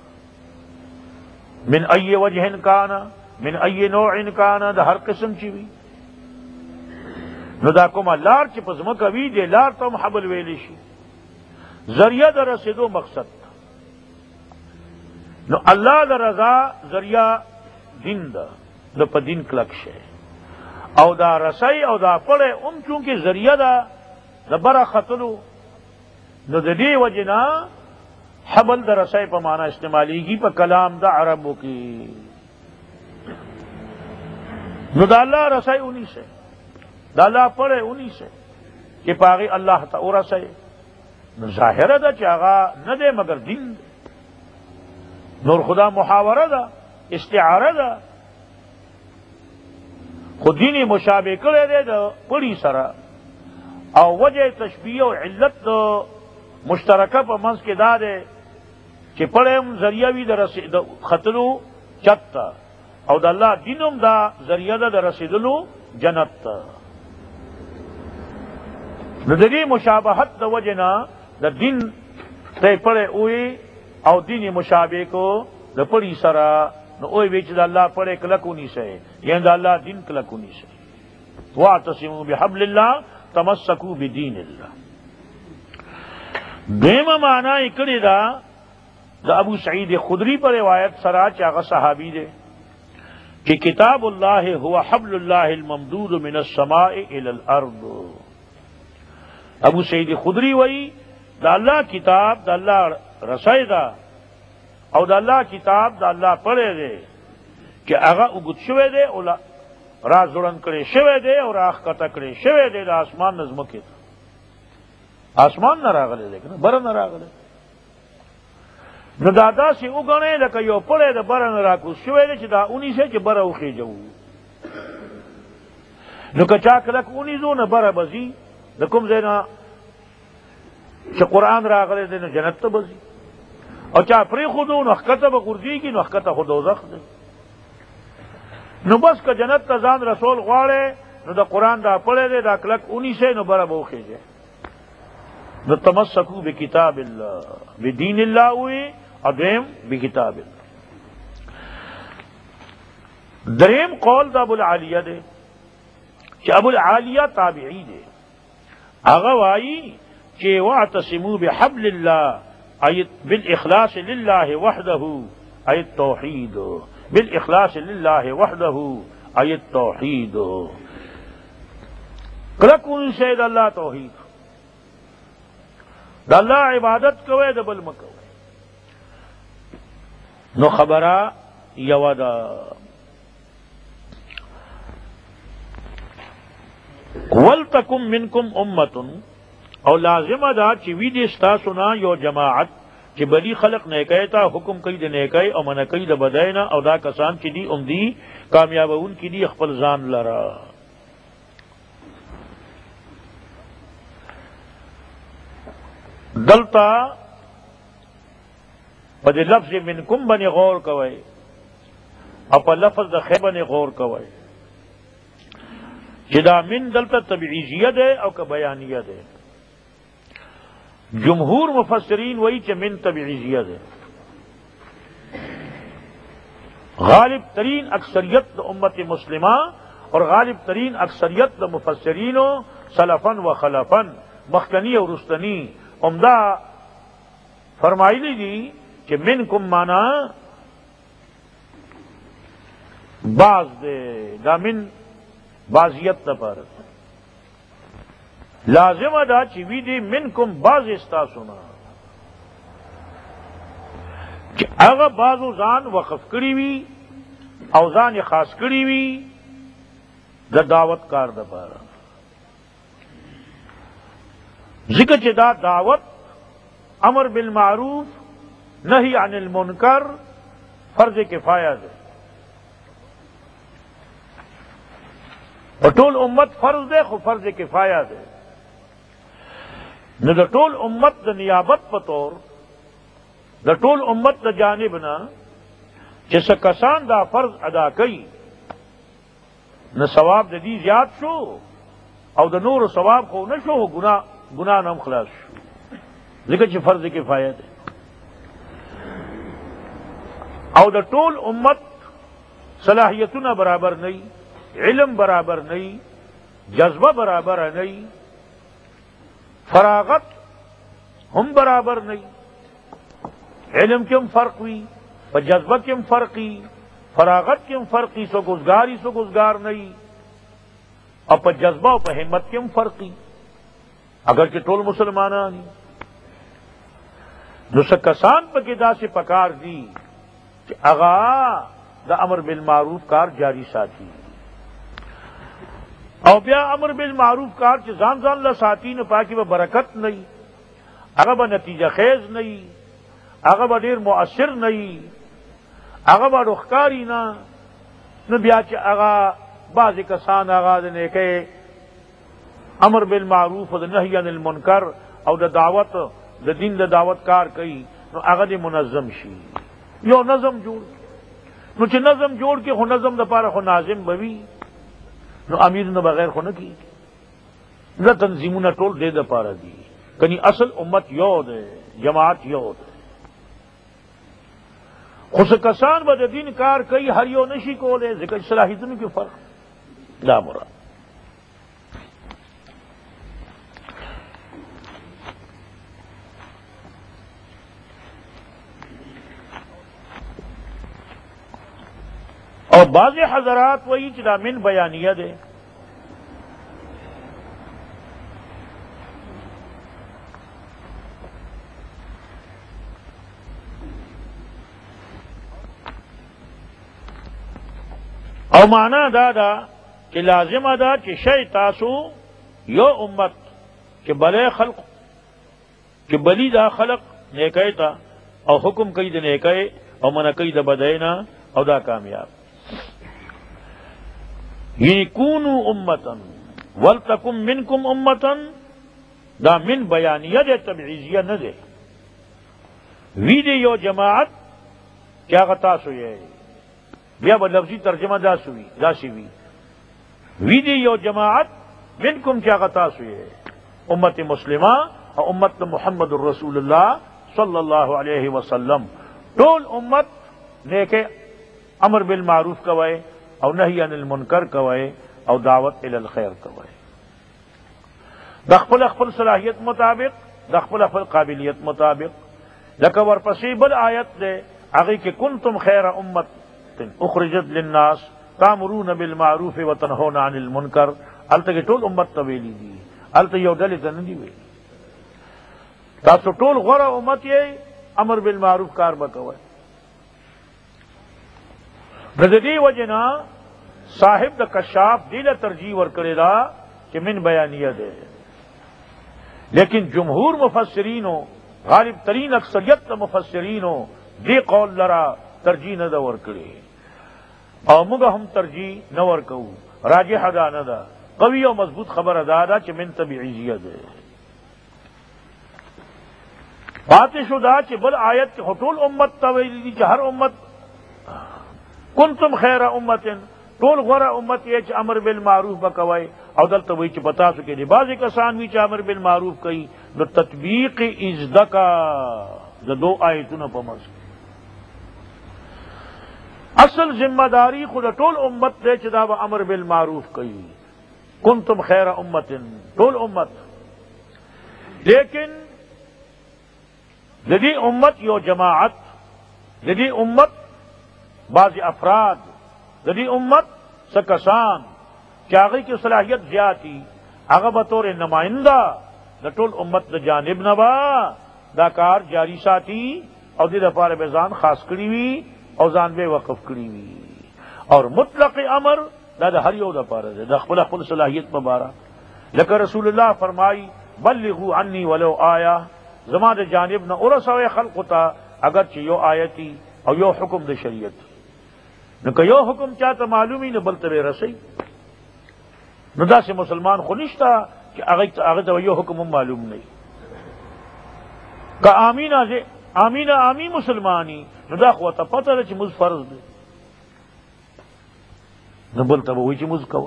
من ای وجہ کانا من ای نوع کانا دا ہر قسم چیوی نو دا کما لار چی پزمکا وی دے لار تا حبل ویلی شی ذریعہ دا رسیدو مقصد تا نو اللہ دا رضا ذریعہ دین دا پا دین کلک شے او دا رسائی او دا پڑے چونکہ ذریعہ دا برا خطلو نو د دې وجنا حبل د رسای په معنا استعمالیږي په کلام د عربو کې نو د الله رسای انہی سے د الله پڑھے انہی سے کہ پاغي الله ته ورسای نو ظاهر ده چې هغه نه دی مگر دین نور خدا محاوره ده استعاره ده خود دینی مشابه کړی دی د پړی سره او وجه تشبیه او علت مشترکہ پا منز کے دا دے چی پڑھم ذریعہ وی دا خطلو چت تا او دا اللہ دینم دا ذریعہ دا رسیدلو جنت تا ندری مشابہت دا وجنا دا دین تے پڑھے اوئی او دینی مشابہ کو دا پڑھی سرا نو اوئی بیچ دا اللہ پڑھے کلکونی سے یعنی دا اللہ دین کلکونی سے واعتصموا بحبل اللہ تمسکوا بدین اللہ دیم معنی اکڑی دا ابو سعید خدری پر روایت سرا چاغ صحابی دے کہ کتاب اللہ هو حبل اللہ الممدود من السماء الى الارض ابو سعید خدری وئی دا اللہ کتاب دا اللہ رسائی دا او دا اللہ کتاب دا اللہ پڑھے دے کہ اغا اگت شوے دے اولا راز زڑن کرے شوے دے اور آخ کتا کرے شوے دے دا آسمان نظمکے تا آسمان نہ راغلے لیکن بر نہ راغلے نو دادا سے اگنے لکا یو پڑے دا بر نہ راکو شوے دے چی دا انہی سے چی بر اوخی جو نو کچا کلک انہی زو نہ بر بزی لکم زینا چی قرآن راغلے دے نو جنت تا بزی اور چا پری خودو نو اخکتا با قردی کی نو اخکتا خودو زخ دے نو بس کا جنت تا زان رسول غوارے نو دا قرآن دا پڑے دے دا کلک انہی سے نو بر اوخی جے نو تمسکو بکتاب اللہ بدین اللہ ہوئی ادیم بکتاب اللہ دریم قول دا ابو العالیہ دے کہ ابو العالیہ تابعی دے اغوائی کہ واعتصموا بحبل اللہ ایت بالاخلاص للہ وحدہ ایت توحید بالاخلاص للہ وحدہ ایت توحید کلکون شہد اللہ توحید دا اللہ عبادت کوئے دا بل مکوئے نو خبرہ یودا ولتکم منکم امتن او لازم دا چی وید استاسونا یو جماعت چی بلی خلق نیکای تا حکم کئی دا نیکای او منکای دا بدائنا او دا کسان چی دی امدی کامیابون کی دی اخپل زان لرا دلتا په دې لفظ منکم باندې غور کوئ او په لفظ د خیر باندې غور کوئ چې دا من دلته تبعیضیه ده او که بیانیه ده. جمهور مفسرین وایي چې من تبعیضیه ده. غالب ترین اکثریت د امت مسلمہ اور غالب ترین اکثریت د مفسرینو سلفن و خلفن مخکنی اور رستنی عمدہ فرمائلی دی کہ منکم مانا بعض دے دا من بعضیت پر لازم ادا چوی دی منکم بعض استا سنا کہ اگر بعضو ځان وقف کړی وی او ځان خاص کړی وی د دعوت کار د پاره ذکر چې دا دعوت امر بالمعروف نہی عن المنکر فرض کفایہ ده ټول امت فرض ده خو فرض کفایہ ده نو د ټول امت د نیابت په تور د ټول امت د جانب نه چې څه کسان دا فرض ادا کوي نو ثواب د دې زیات شو او د نور ثواب خو نه شو ګناه نه خلاص شو ځکه چې فرض کفایه ده او د ټول امت صلاحیتونه برابر نه علم برابر نه جذبه برابر نه فراغت هم برابر نه علم کم فرق وی په جذبه کم فرقی فراغت کم فرقی سو گزگار نہیں اور په جذبه او په همت کم فرقی اگر چې ټول مسلمانان نو څه کسان پکې داسې پکار دي چې اغا د امر بالمعروف کار جاری ساتي او بیا امر بالمعروف کار چې ځان له ساتي نه پاکي به برکت نه هغه به نتیجه خیز نه هغه به ډیر مؤثر نه هغه به روښکاري نه نو بیا چې هغه بعضې کسان هغه د نیکۍ امر بالمعروف او د نهي عن المنکر او د دعوت د دین د دعوت کار کوي نو هغه دې منظم شي یو نظم جوړ نو چې نظم جوړ کې خو نظم دپاره خو ناظم به وي نو امیر نه بغیر خو نه کېږي دا تنظیمونه ټول دې دپاره دي کني اصل امت یو دی جماعت یو دی خو څه کسان به د دین کار کوي هر یو نشي کولی ځکه چې صلاحیتونو کې فرق دا مراد اور بعض حضرات وہی چې دا من بیانیه ده او معنا دا چې لازم ده چې شی تاسو یو امت چې بلې خلق چې بلی دا خلق نیکۍ ته او حکم کوي د نیکۍ او منع کوي د بدۍ نه او دا کامیاب یعنی کونو امتن ولتکم منکم امتن دا من بیانیه ده تبعیضیه نه ده وی دی یو جماعت چې هغه تاسو یې بیا به لفظي ترجمه داسې وی دی یو جماعت منکم چې هغه تاسو یې امت مسلمه او امت محمد رسول الله صلی الله علیه وسلم ټول امت نیکه امر بالمعروف کوي او نهی عن المنکر کوي او دعوت الی الخیر کوي د خپل صلاحیت مطابق د خپل قابلیت مطابق لکه ورپسې بل آیت ده هغه کې کنتم خیر امت اخرجت للناس تامرون بالمعروف وتنهون عن المنکر الته ټول امت ته ویلي دي الته یو ډلې ته نه دي ویلي تاسو ټول غوره امت یې امر بالمعروف کار وکوي د دې وجنا صاحب د کشاف دی له ترجیح ورکړی دا چې من بیانیه ده لیکن جمهور مفسرینو غالب ترین اکثریت مفسرینو دی قول لرا ترجیح نه ده ورکړي او موږ هم ترجیح نه ورکو راجح دا نه ده قوي او مضبوط خبر ادا ده چې من تبعیضیه ده پاتې شو دا چې بل آیت کې ټول امت ته ویلي دي چې هر امت کنتم خیر امت، ټول غوره امت یې چې امر بالمعروف وکوي، او دلته وایي چې په تاسو کې د بعضې کسان وي چې امر بالمعروف کوي، نو تطبیق ازده کا د دو آیتونو په منځ کې. اصل ذمہ داری خود ټول امت دی چې دا به امر بالمعروف کوي، کنتم خیر امت، ټول امت. لیکن د دې امت یو جماعت، د دې امت بعض افراد، د دې امت څه کسان چې هغوی کې صلاحیت زیاتی، هغه بطور نمائندہ د ټول امت د جانب نه به دا کار جاری ساتي، او دې دپاره به ځان خاص کړي وي او ځان به وقف کړي وي. اور مطلق امر دا د هر یو دپاره دی، د خپل خپل صلاحیت په باره. لکه رسول الله فرمائی بلغوا عنی ولو آیه، زما د جانب نه ورسوئ خلقو ته اگر چې یو آیتی او یو حکم د شریعت. نو که یو حکم چاته معلومی نو بل ته به رسئ. نو داسې مسلمان خو نشته چې هغه ته یو حکم هم معلوم نه وي. که آمین مسلمانی نو دا خو ته پته ده چې مونځ فرض دی، نو بل ته به وایي چې مونځ کوه.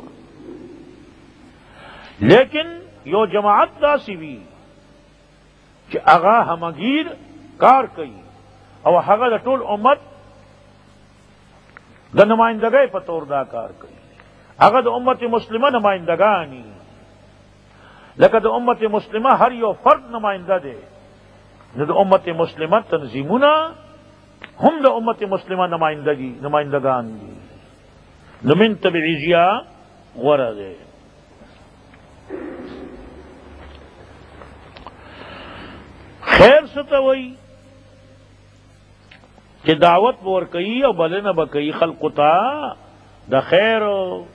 لیکن یو جماعت داسې وي چې هغه همگیر کار کوي او هغه د ټول امت د نمائندګۍ په طور دا کار کوي، هغه د امت مسلمه نمائندګانی، لکه د امت مسلمه هر یو فرد نمائنده دی، نو د امت مسلمه تنظیمونه هم د امت مسلمه نمائندگان دي، نو من تبعیضیه غوره دی. خیر څه ته وایي چې دعوت به ورکوي او بلنه به کوي خلقو ته د خیر